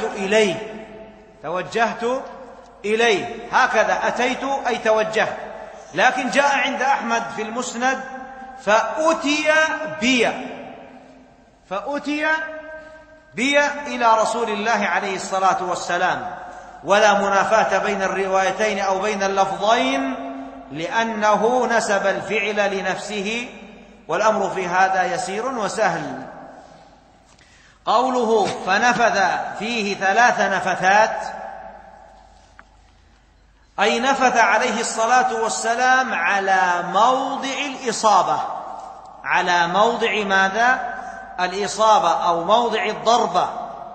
Speaker 3: إليه، هكذا أتيت أي توجهت. لكن جاء عند أحمد في المسند فأتي بي إلى رسول الله عليه الصلاة والسلام، ولا منافاة بين الروايتين أو بين اللفظين، لأنه نسب الفعل لنفسه، والأمر في هذا يسير وسهل. قوله فنفذ فيه 3 نفثات، أي نفث عليه الصلاة والسلام على موضع الإصابة، على موضع ماذا؟ الإصابة أو موضع الضربة.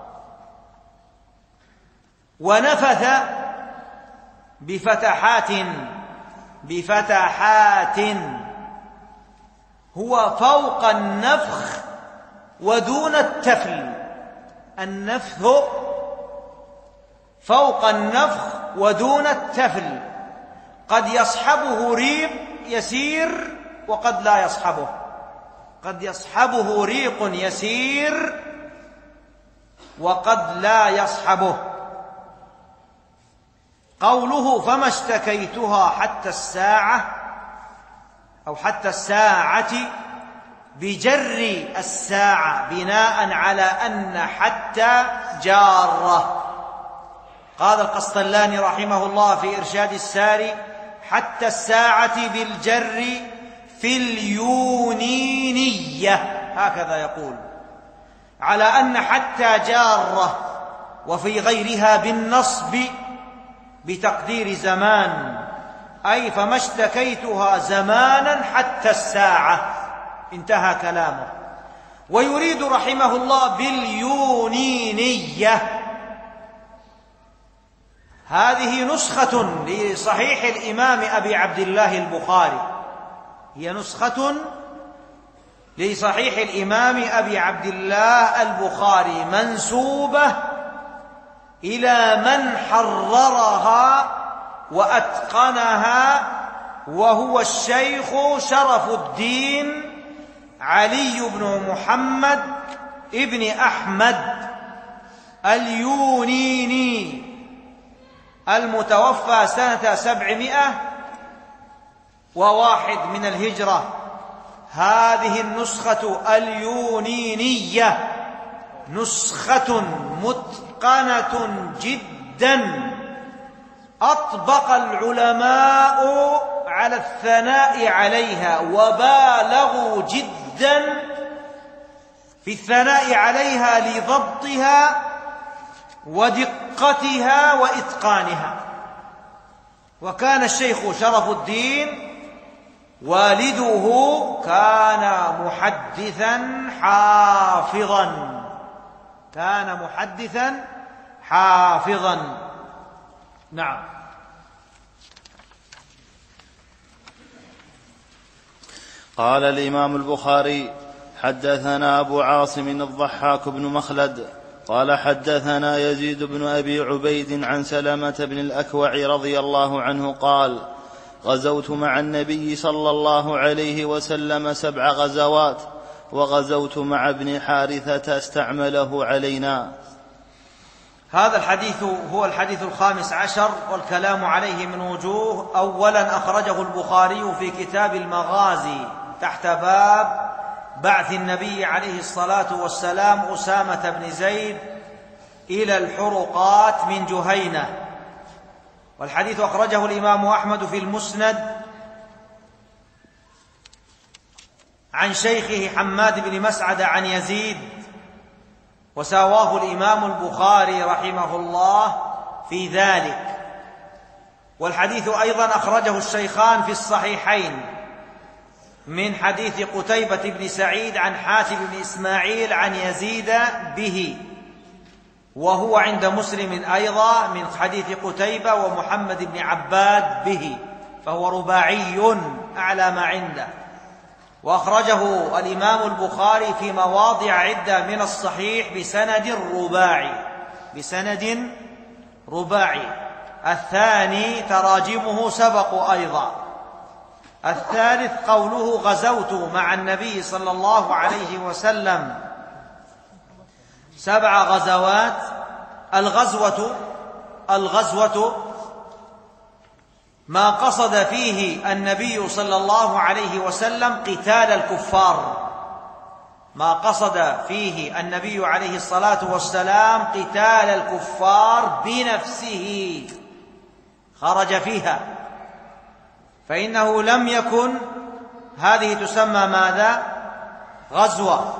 Speaker 3: ونفث بفتحات هو فوق النفخ ودون التفل. النفث فوق النفخ ودون التفل، قد يصحبه ريق يسير وقد لا يصحبه، قد يصحبه ريق يسير وقد لا يصحبه. قوله فما اشتكيتها حتى الساعة أو حتى الساعة، بجر الساعة بناء على أن حتى جارة. قال القسطلاني رحمه الله في إرشاد الساري: حتى الساعة بالجر في اليونينية، هكذا يقول، على أن حتى جارة، وفي غيرها بالنصب بتقدير زمان، أي فما اشتكيتها زمانا حتى الساعة، انتهى كلامه. ويريد رحمه الله باليونينية، هذه نسخة لصحيح الإمام أبي عبد الله البخاري، هي نسخة لصحيح الإمام أبي عبد الله البخاري منسوبة إلى من حررها وأتقنها، وهو الشيخ شرف الدين علي بن محمد ابن أحمد اليونيني، المتوفى سنة 701 من الهجرة. هذه النسخة اليونينية نسخة متقنة جدا، أطبق العلماء على الثناء عليها، وبالغوا جدا في الثناء عليها لضبطها ودقتها وإتقانها. وكان الشيخ شرف الدين والده كان محدثا حافظا، كان محدثا حافظا. نعم.
Speaker 2: قال الإمام البخاري: حدثنا أبو عاصم الضحاك بن مخلد قال حدثنا يزيد بن أبي عبيد عن سلمة بن الأكوع رضي الله عنه قال: غزوت مع النبي صلى الله عليه وسلم 7 غزوات، وغزوت مع ابن حارثة استعمله علينا.
Speaker 3: هذا الحديث هو الحديث 15، والكلام عليه من وجوه. أولا، أخرجه البخاري في كتاب المغازي تحت باب بعث النبي عليه الصلاة والسلام أسامة بن زيد إلى الحرقات من جهينة. والحديث أخرجه الإمام أحمد في المسند عن شيخه حماد بن مسعد عن يزيد، وساواه الإمام البخاري رحمه الله في ذلك. والحديث أيضا أخرجه الشيخان في الصحيحين من حديث قتيبة بن سعيد عن حاتم بن إسماعيل عن يزيد به، وهو عند مسلم أيضا من حديث قتيبة ومحمد بن عباد به، فهو رباعي أعلى ما عنده. وأخرجه الإمام البخاري في مواضع عدة من الصحيح بسند رباعي. الثاني تراجمه سبق أيضا. الثالث قوله: غزوت مع النبي صلى الله عليه وسلم 7 غزوات. الغزوة ما قصد فيه النبي صلى الله عليه وسلم قتال الكفار، ما قصد فيه النبي عليه الصلاة والسلام قتال الكفار بنفسه، خرج فيها، فإنه لم يكن، هذه تسمى ماذا؟ غزوة.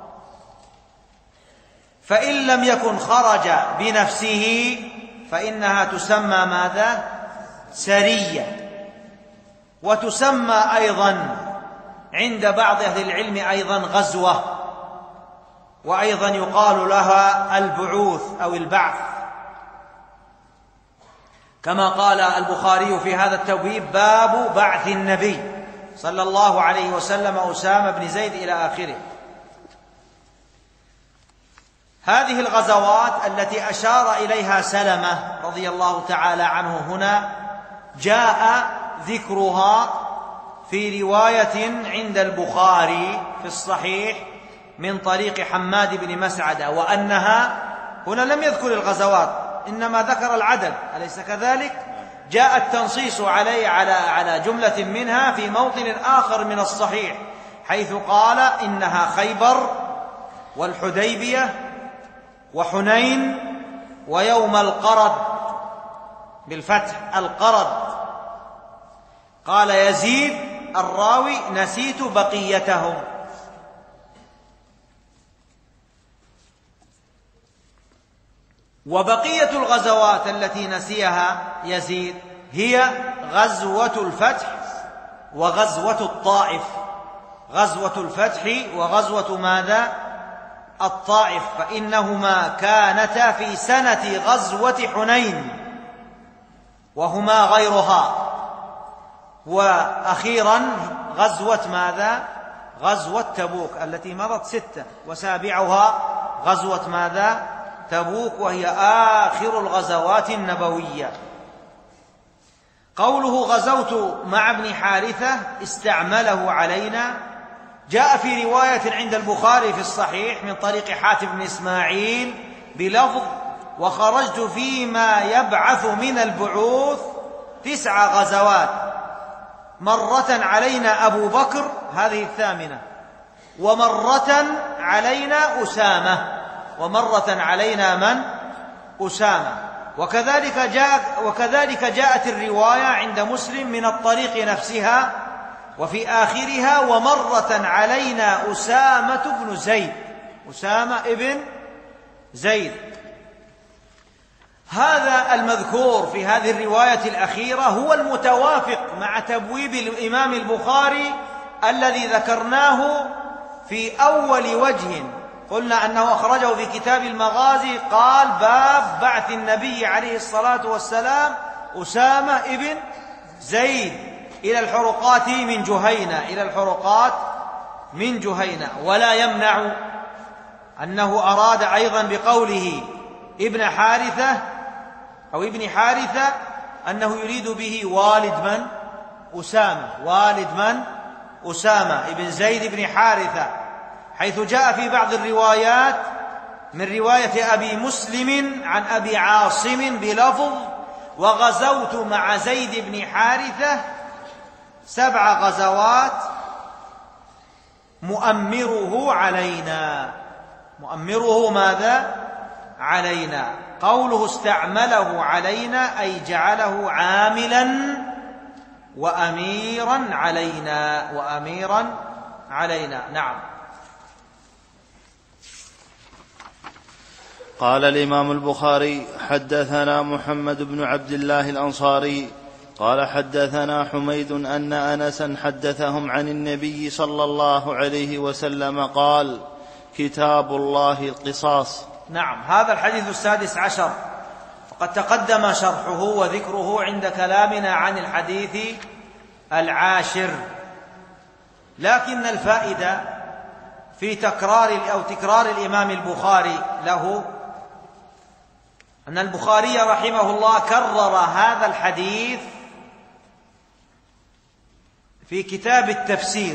Speaker 3: فإن لم يكن خرج بنفسه فإنها تسمى ماذا؟ سرية. وتسمى أيضا عند بعض أهل العلم أيضا غزوة، وأيضا يقال لها البعوث أو البعث، كما قال البخاري في هذا التبويب: باب بعث النبي صلى الله عليه وسلم أسامة بن زيد إلى آخره. هذه الغزوات التي أشار إليها سلمة رضي الله تعالى عنه هنا جاء ذكرها في رواية عند البخاري في الصحيح من طريق حماد بن مسعد، وأنها هنا لم يذكر الغزوات إنما ذكر العدد، أليس كذلك؟ جاء التنصيص على جملة منها في موطن آخر من الصحيح، حيث قال إنها خيبر والحديبية وحنين ويوم القرد بالفتح القرد. قال يزيد الراوي: نسيت بقيتهم. وبقية الغزوات التي نسيها يزيد هي غزوة الفتح وغزوة الطائف. غزوة الفتح وغزوة ماذا؟ الطائف، فإنهما كانتا في سنة غزوة حنين وهما غيرها. وأخيرا غزوة ماذا؟ غزوة تبوك التي مضت 6، وسابعها غزوة ماذا؟ تبوك، وهي آخر الغزوات النبوية. قوله غزوت مع ابن حارثة استعمله علينا جاء في رواية عند البخاري في الصحيح من طريق حاتم بن إسماعيل بلفظ: وخرجت فيما يبعث من البعوث 9 غزوات، مرة علينا أبو بكر، هذه 8، ومرة علينا أسامة، ومرة علينا من؟ أسامة. وكذلك جاءت الرواية عند مسلم من الطريق نفسها وفي آخرها: ومرة علينا أسامة بن زيد، أسامة ابن زيد. هذا المذكور في هذه الرواية الأخيرة هو المتوافق مع تبويب الإمام البخاري الذي ذكرناه في أول وجه، قلنا أنه أخرجه في كتاب المغازي، قال: باب بعث النبي عليه الصلاة والسلام أسامة ابن زيد إلى الحرقات من جهينة، إلى الحرقات من جهينة. ولا يمنع أنه أراد أيضا بقوله ابن حارثة أو ابن حارثة أنه يريد به والد من؟ أسامة، والد من؟ أسامة ابن زيد بن حارثة، حيث جاء في بعض الروايات من رواية أبي مسلم عن أبي عاصم بلفظ: وغزوت مع زيد بن حارثة 7 غزوات مؤمره علينا. مؤمره ماذا؟ علينا. قوله استعمله علينا أي جعله عاملا وأميرا علينا، وأميرا علينا. نعم.
Speaker 2: قال الإمام البخاري: حدثنا محمد بن عبد الله الأنصاري قال حدثنا حميد أن أنسا حدثهم عن النبي صلى الله عليه وسلم قال: كتاب الله القصاص.
Speaker 3: نعم. هذا الحديث 16، وقد تقدم شرحه وذكره عند كلامنا عن الحديث 10، لكن الفائدة في تكرار الإمام البخاري له أن البخاري رحمه الله كرر هذا الحديث في كتاب التفسير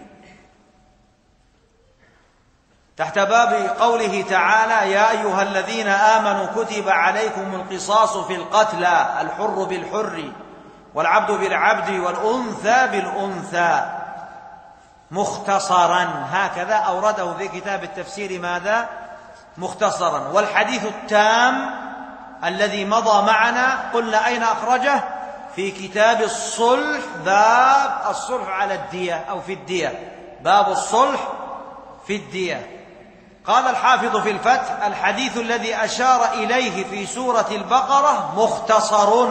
Speaker 3: تحت باب قوله تعالى: يا أيها الذين آمنوا كتب عليكم القصاص في القتلى، الحر بالحر والعبد بالعبد والأنثى بالأنثى، مختصرا. هكذا أورده في كتاب التفسير ماذا؟ مختصرا. والحديث التام الذي مضى معنا قلنا أين أخرجه؟ في كتاب الصلح، باب الصلح على الدية أو في الدية، باب الصلح في الدية. قال الحافظ في الفتح: الحديث الذي أشار إليه في سورة البقرة مختصر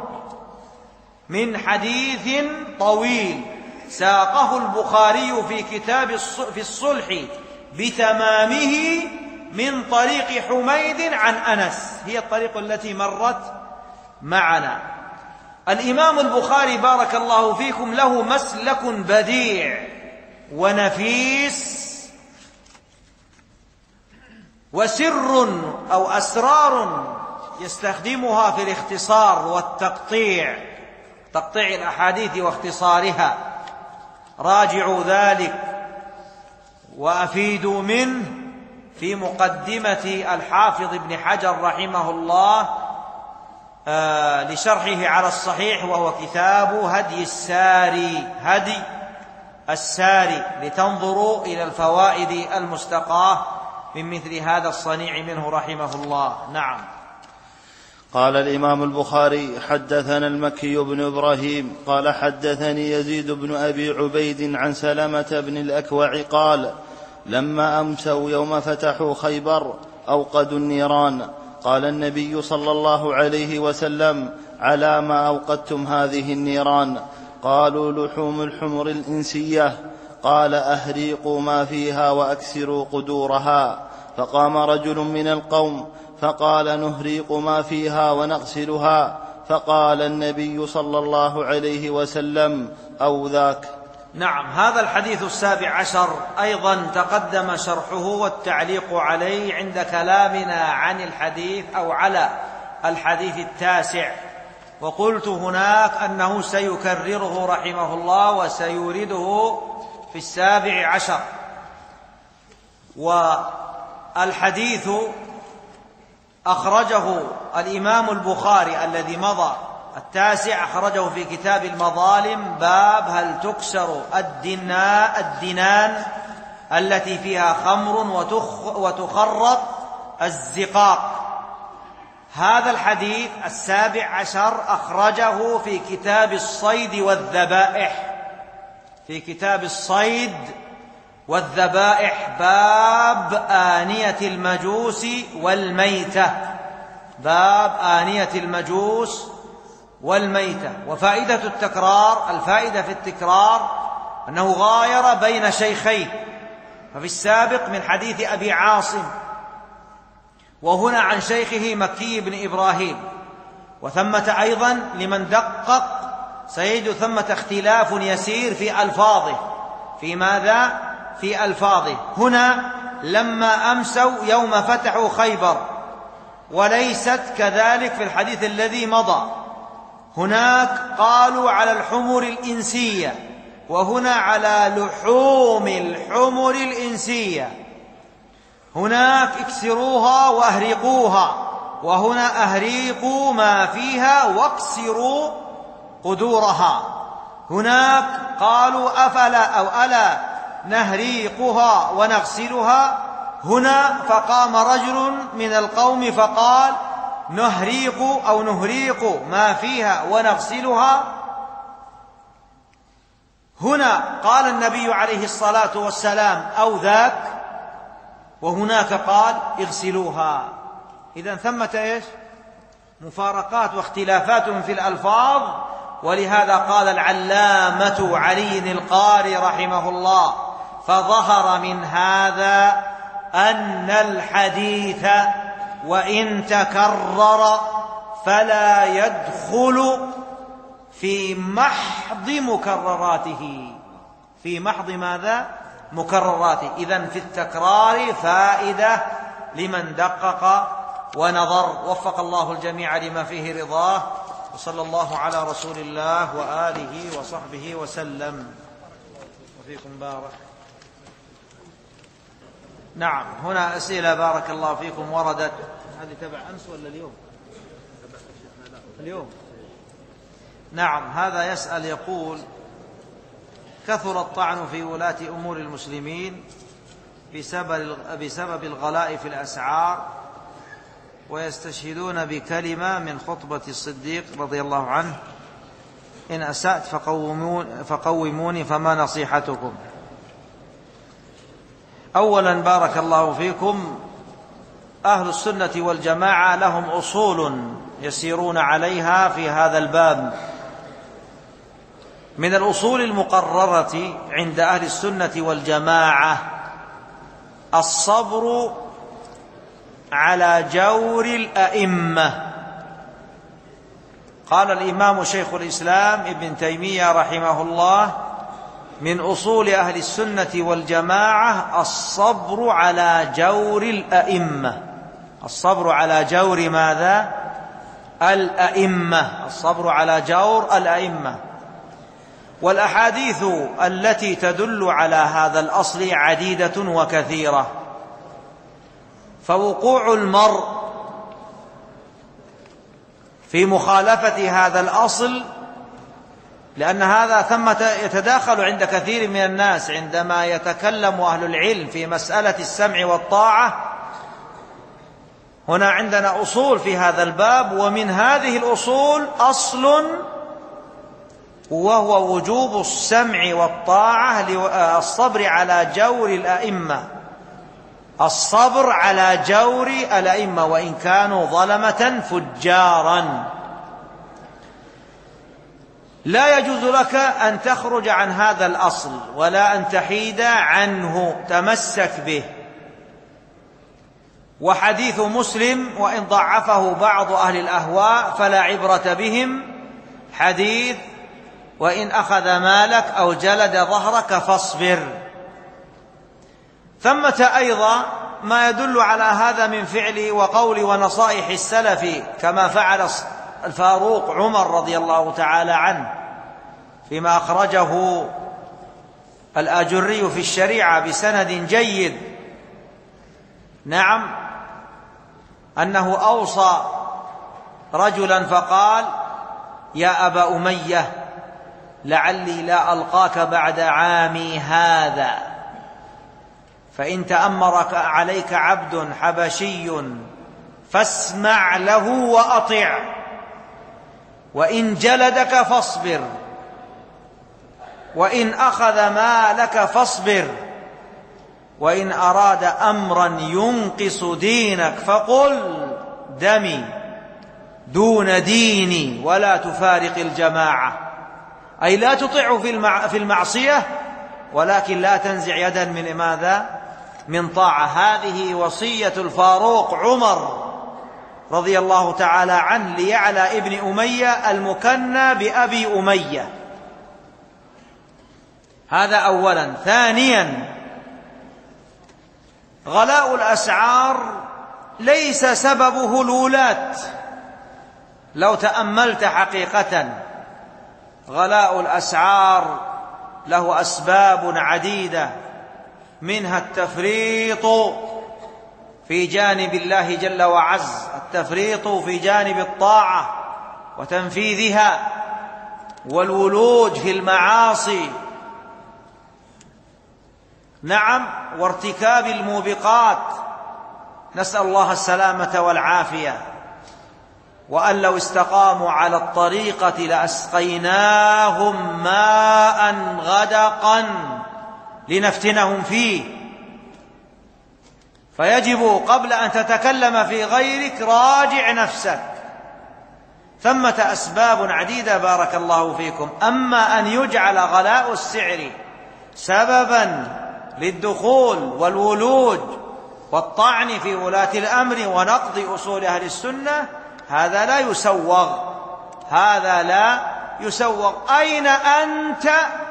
Speaker 3: من حديث طويل ساقه البخاري في كتاب في الصلح بتمامه من طريق حميد عن أنس، هي الطريق التي مرت معنا. الإمام البخاري بارك الله فيكم له مسلك بديع ونفيس وسر أو أسرار يستخدمها في الاختصار والتقطيع، تقطيع الأحاديث واختصارها. راجعوا ذلك وأفيدوا منه في مقدمة الحافظ ابن حجر رحمه الله لشرحه على الصحيح، وهو كتاب هدي الساري، هدي الساري لتنظروا إلى الفوائد المستقاة من مثل هذا الصنيع منه رحمه الله. نعم.
Speaker 2: قال الإمام البخاري: حدثنا المكي بن إبراهيم قال حدثني يزيد بن أبي عبيد عن سلمة بن الأكوع قال: لما أمسوا يوم فتحوا خيبر أوقدوا النيران، قال النبي صلى الله عليه وسلم: على ما أوقدتم هذه النيران؟ قالوا: لحوم الحمر الإنسية. قال: أهريقوا ما فيها وأكسروا قدورها. فقام رجل من القوم فقال: نهريق ما فيها ونغسلها. فقال النبي صلى الله عليه وسلم: أو ذاك.
Speaker 3: نعم. هذا الحديث 17 أيضا تقدم شرحه والتعليق عليه عند كلامنا عن الحديث أو على الحديث 9، وقلت هناك أنه سيكرره رحمه الله وسيورده في 17. والحديث أخرجه الإمام البخاري الذي مضى 9، أخرجه في كتاب المظالم، باب هل تكسر الدنان التي فيها خمر وتخرط الزقاق. هذا الحديث 17 أخرجه في كتاب الصيد والذبائح، في كتاب الصيد والذبائح، باب آنية المجوس والميتة، باب آنية المجوس والميتة. وفائدة التكرار، الفائدة في التكرار أنه غاير بين شيخين، ففي السابق من حديث أبي عاصم، وهنا عن شيخه مكي بن إبراهيم. وثمة أيضا لمن دقق سيجد ثمة اختلاف يسير في ألفاظه. في ماذا؟ في ألفاظه. هنا لما أمسوا يوم فتحوا خيبر، وليست كذلك في الحديث الذي مضى. هناك قالوا على الحمر الإنسية، وهنا على لحوم الحمر الإنسية. هناك اكسروها واهرقوها، وهنا أهريقوا ما فيها واكسروا قدورها. هناك قالوا أفلا أو ألا نهريقها ونغسلها. هنا فقام رجل من القوم فقال: نهريق أو نهريق ما فيها ونغسلها. هنا قال النبي عليه الصلاة والسلام: أو ذاك، وهناك قال: اغسلوها. إذن ثمة إيش؟ مفارقات واختلافات في الألفاظ. ولهذا قال العلامة علي القاري رحمه الله: فظهر من هذا أن الحديث وإن تكرر فلا يدخل في محض مكرراته، في محض ماذا؟ مكرراته. إذن في التكرار فائدة لمن دقق ونظر. وفق الله الجميع لما فيه رضاه، وصلى الله على رسول الله وآله وصحبه وسلم. وفيكم بارك. نعم، هنا أسئلة بارك الله فيكم وردت. هذه تبع أمس ولا اليوم؟ اليوم. نعم، هذا يسأل يقول: كثر الطعن في ولاة أمور المسلمين بسبب الغلاء في الأسعار، ويستشهدون بكلمة من خطبة الصديق رضي الله عنه: إن أسأت فقوموني، فما نصيحتكم؟ أولا بارك الله فيكم، أهل السنة والجماعة لهم أصول يسيرون عليها في هذا الباب. من الأصول المقررة عند أهل السنة والجماعة الصبر على جور الأئمة. قال الإمام شيخ الإسلام ابن تيمية رحمه الله: من أصول أهل السنة والجماعة الصبر على جور الأئمة. الصبر على جور ماذا؟ الأئمة. الصبر على جور الأئمة. والأحاديث التي تدل على هذا الأصل عديدة وكثيرة، فوقوع المرء في مخالفة هذا الأصل لأن هذا ثمة يتداخل عند كثير من الناس عندما يتكلم أهل العلم في مسألة السمع والطاعة. هنا عندنا أصول في هذا الباب، ومن هذه الأصول أصل وهو وجوب السمع والطاعة الصبر على جور الأئمة، الصبر على جور الأئمة وإن كانوا ظلمة فجارا. لا يجوز لك أن تخرج عن هذا الأصل ولا أن تحيد عنه، تمسك به. وحديث مسلم وإن ضعفه بعض أهل الأهواء فلا عبرة بهم، حديث وإن أخذ مالك أو جلد ظهرك فاصبر. ثمة أيضا ما يدل على هذا من فعل وقول ونصائح السلف، كما فعل الفاروق عمر رضي الله تعالى عنه فيما أخرجه الآجري في الشريعة بسند جيد. نعم، أنه أوصى رجلا فقال: يا أبا أمية لعلي لا ألقاك بعد عامي هذا، فإن تأمرك عليك عبد حبشي فاسمع له وأطع، وإن جلدك فاصبر، وإن أخذ مالك فاصبر، وإن أراد أمرا ينقص دينك فقل دمي دون ديني ولا تفارق الجماعة. أي لا تطيع في المعصية، ولكن لا تنزع يدا من ماذا؟ من طاعة. هذه وصية الفاروق عمر رضي الله تعالى عنه ليعلى ابن أمية المكنى بأبي أمية. هذا أولا. ثانيا، غلاء الأسعار ليس سببه الولاة. لو تأملت حقيقة غلاء الأسعار له أسباب عديدة، منها التفريط في جانب الله جل وعز، التفريط في جانب الطاعة وتنفيذها، والولوج في المعاصي، نعم، وارتكاب الموبقات، نسأل الله السلامة والعافية. وأن لو استقاموا على الطريقة لأسقيناهم ماء غدقا لنفتنهم فيه. فيجب قبل أن تتكلم في غيرك راجع نفسك. ثمة أسباب عديدة بارك الله فيكم. أما أن يجعل غلاء السعر سببا للدخول والولوج والطعن في ولاة الأمر ونقض أصول أهل السنة، هذا لا يسوغ، هذا لا يسوغ. أين أنت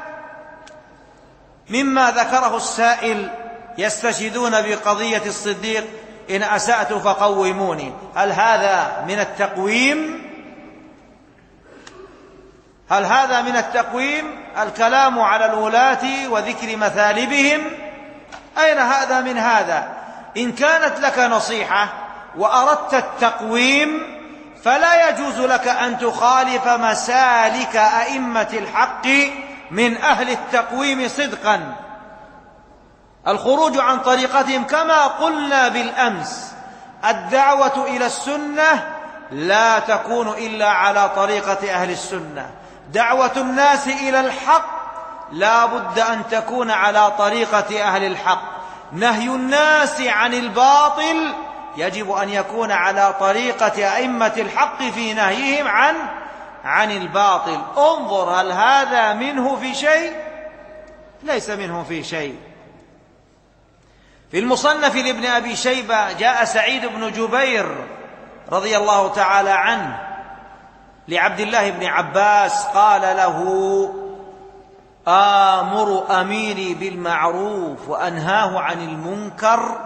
Speaker 3: مما ذكره السائل يستشهدون بقضية الصديق: إن أسأت فقوموني؟ هل هذا من التقويم؟ هل هذا من التقويم؟ الكلام على الولاة وذكر مثالبهم، أين هذا من هذا؟ إن كانت لك نصيحة وأردت التقويم فلا يجوز لك أن تخالف مسالك أئمة الحق من أهل التقويم صدقا. الخروج عن طريقتهم كما قلنا بالأمس، الدعوة إلى السنة لا تكون إلا على طريقة أهل السنة، دعوة الناس إلى الحق لا بد أن تكون على طريقة أهل الحق، نهي الناس عن الباطل يجب أن يكون على طريقة أئمة الحق في نهيهم عن الباطل. انظر هل هذا منه في شيء؟ ليس منه في شيء. في المصنف لابن أبي شيبة جاء سعيد بن جبير رضي الله تعالى عنه لعبد الله بن عباس قال له: آمر أميري بالمعروف وأنهاه عن المنكر،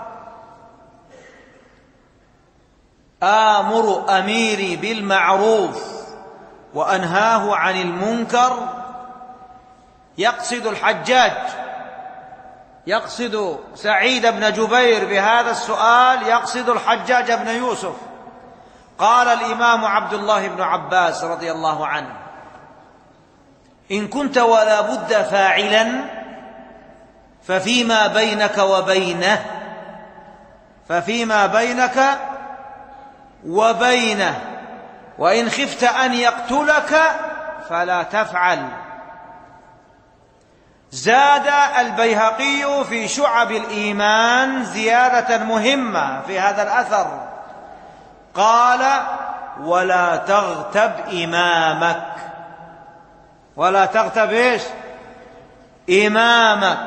Speaker 3: آمر أميري بالمعروف وأنهاه عن المنكر. يقصد الحجاج، يقصد سعيد بن جبير بهذا السؤال، يقصد الحجاج بن يوسف. قال الإمام عبد الله بن عباس رضي الله عنه: إن كنت ولا بد فاعلا ففيما بينك وبينه، وإن خفت أن يقتلك فلا تفعل. زاد البيهقي في شعب الإيمان زيادة مهمة في هذا الأثر، قال: ولا تغتب إمامك. ولا تغتب إيش؟ إمامك.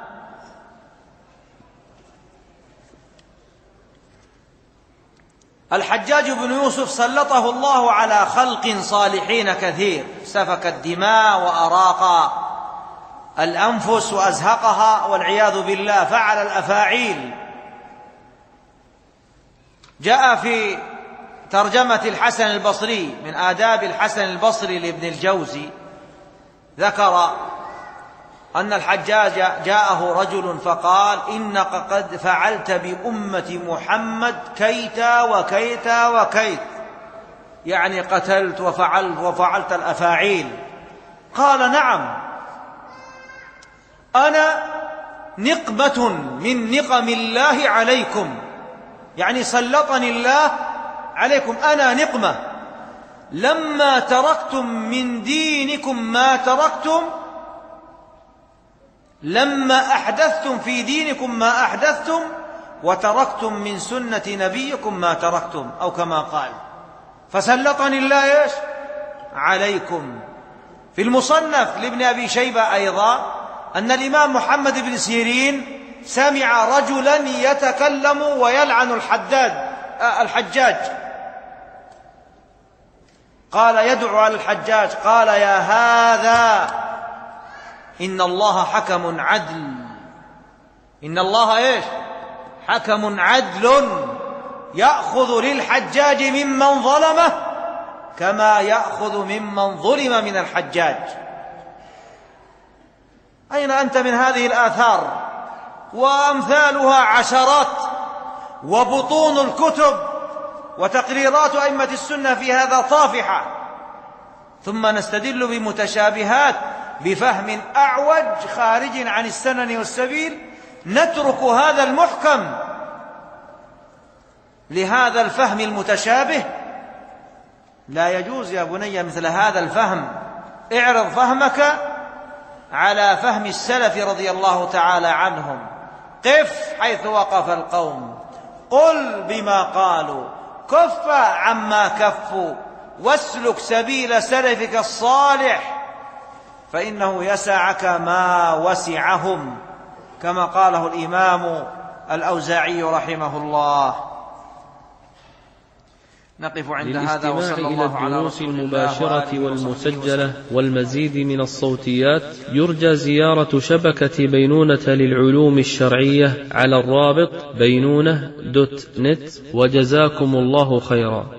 Speaker 3: الحجاج بن يوسف سلطه الله على خلق صالحين كثير، سفك الدماء وأراق الأنفس وأزهقها والعياذ بالله، فعل الأفاعيل. جاء في ترجمة الحسن البصري من آداب الحسن البصري لابن الجوزي، ذكر أن الحجاج جاءه رجل فقال: إنك قد فعلت بأمة محمد كيتا وكيتا وكيت، يعني قتلت وفعلت الأفاعيل. قال: نعم، أنا نقمة من نقم الله عليكم، يعني سلطني الله عليكم، أنا نقمة. لما تركتم من دينكم ما تركتم، لما أحدثتم في دينكم ما أحدثتم، وتركتم من سنة نبيكم ما تركتم، أو كما قال. فسلطني الله إيش؟ عليكم. في المصنف لابن أبي شيبة أيضا أن الإمام محمد بن سيرين سمع رجلا يتكلم ويلعن الحجاج، قال يدعو على الحجاج، قال: يا هذا إن الله حكم عدل. إن الله إيش؟ حكم عدل، يأخذ للحجاج ممن ظلمه كما يأخذ ممن ظلم من الحجاج. أين أنت من هذه الآثار؟ وأمثالها عشرات، وبطون الكتب وتقريرات أئمة السنة في هذا طافحة. ثم نستدل بمتشابهات بفهم أعوج خارج عن السنن والسبيل، نترك هذا المحكم لهذا الفهم المتشابه. لا يجوز يا بني مثل هذا الفهم. اعرض فهمك على فهم السلف رضي الله تعالى عنهم. قف حيث وقف القوم، قل بما قالوا، كف عما كفوا، واسلك سبيل سلفك الصالح، فإنه يسعك ما وسعهم، كما قاله الإمام الأوزاعي رحمه الله. نقف عند هذا، وصلى الله على رسول الله
Speaker 1: المباشرة والمسجلة والمزيد من الصوتيات. يرجى زيارة شبكة بينونة للعلوم الشرعية على الرابط بينونة.net، وجزاكم الله خيرا.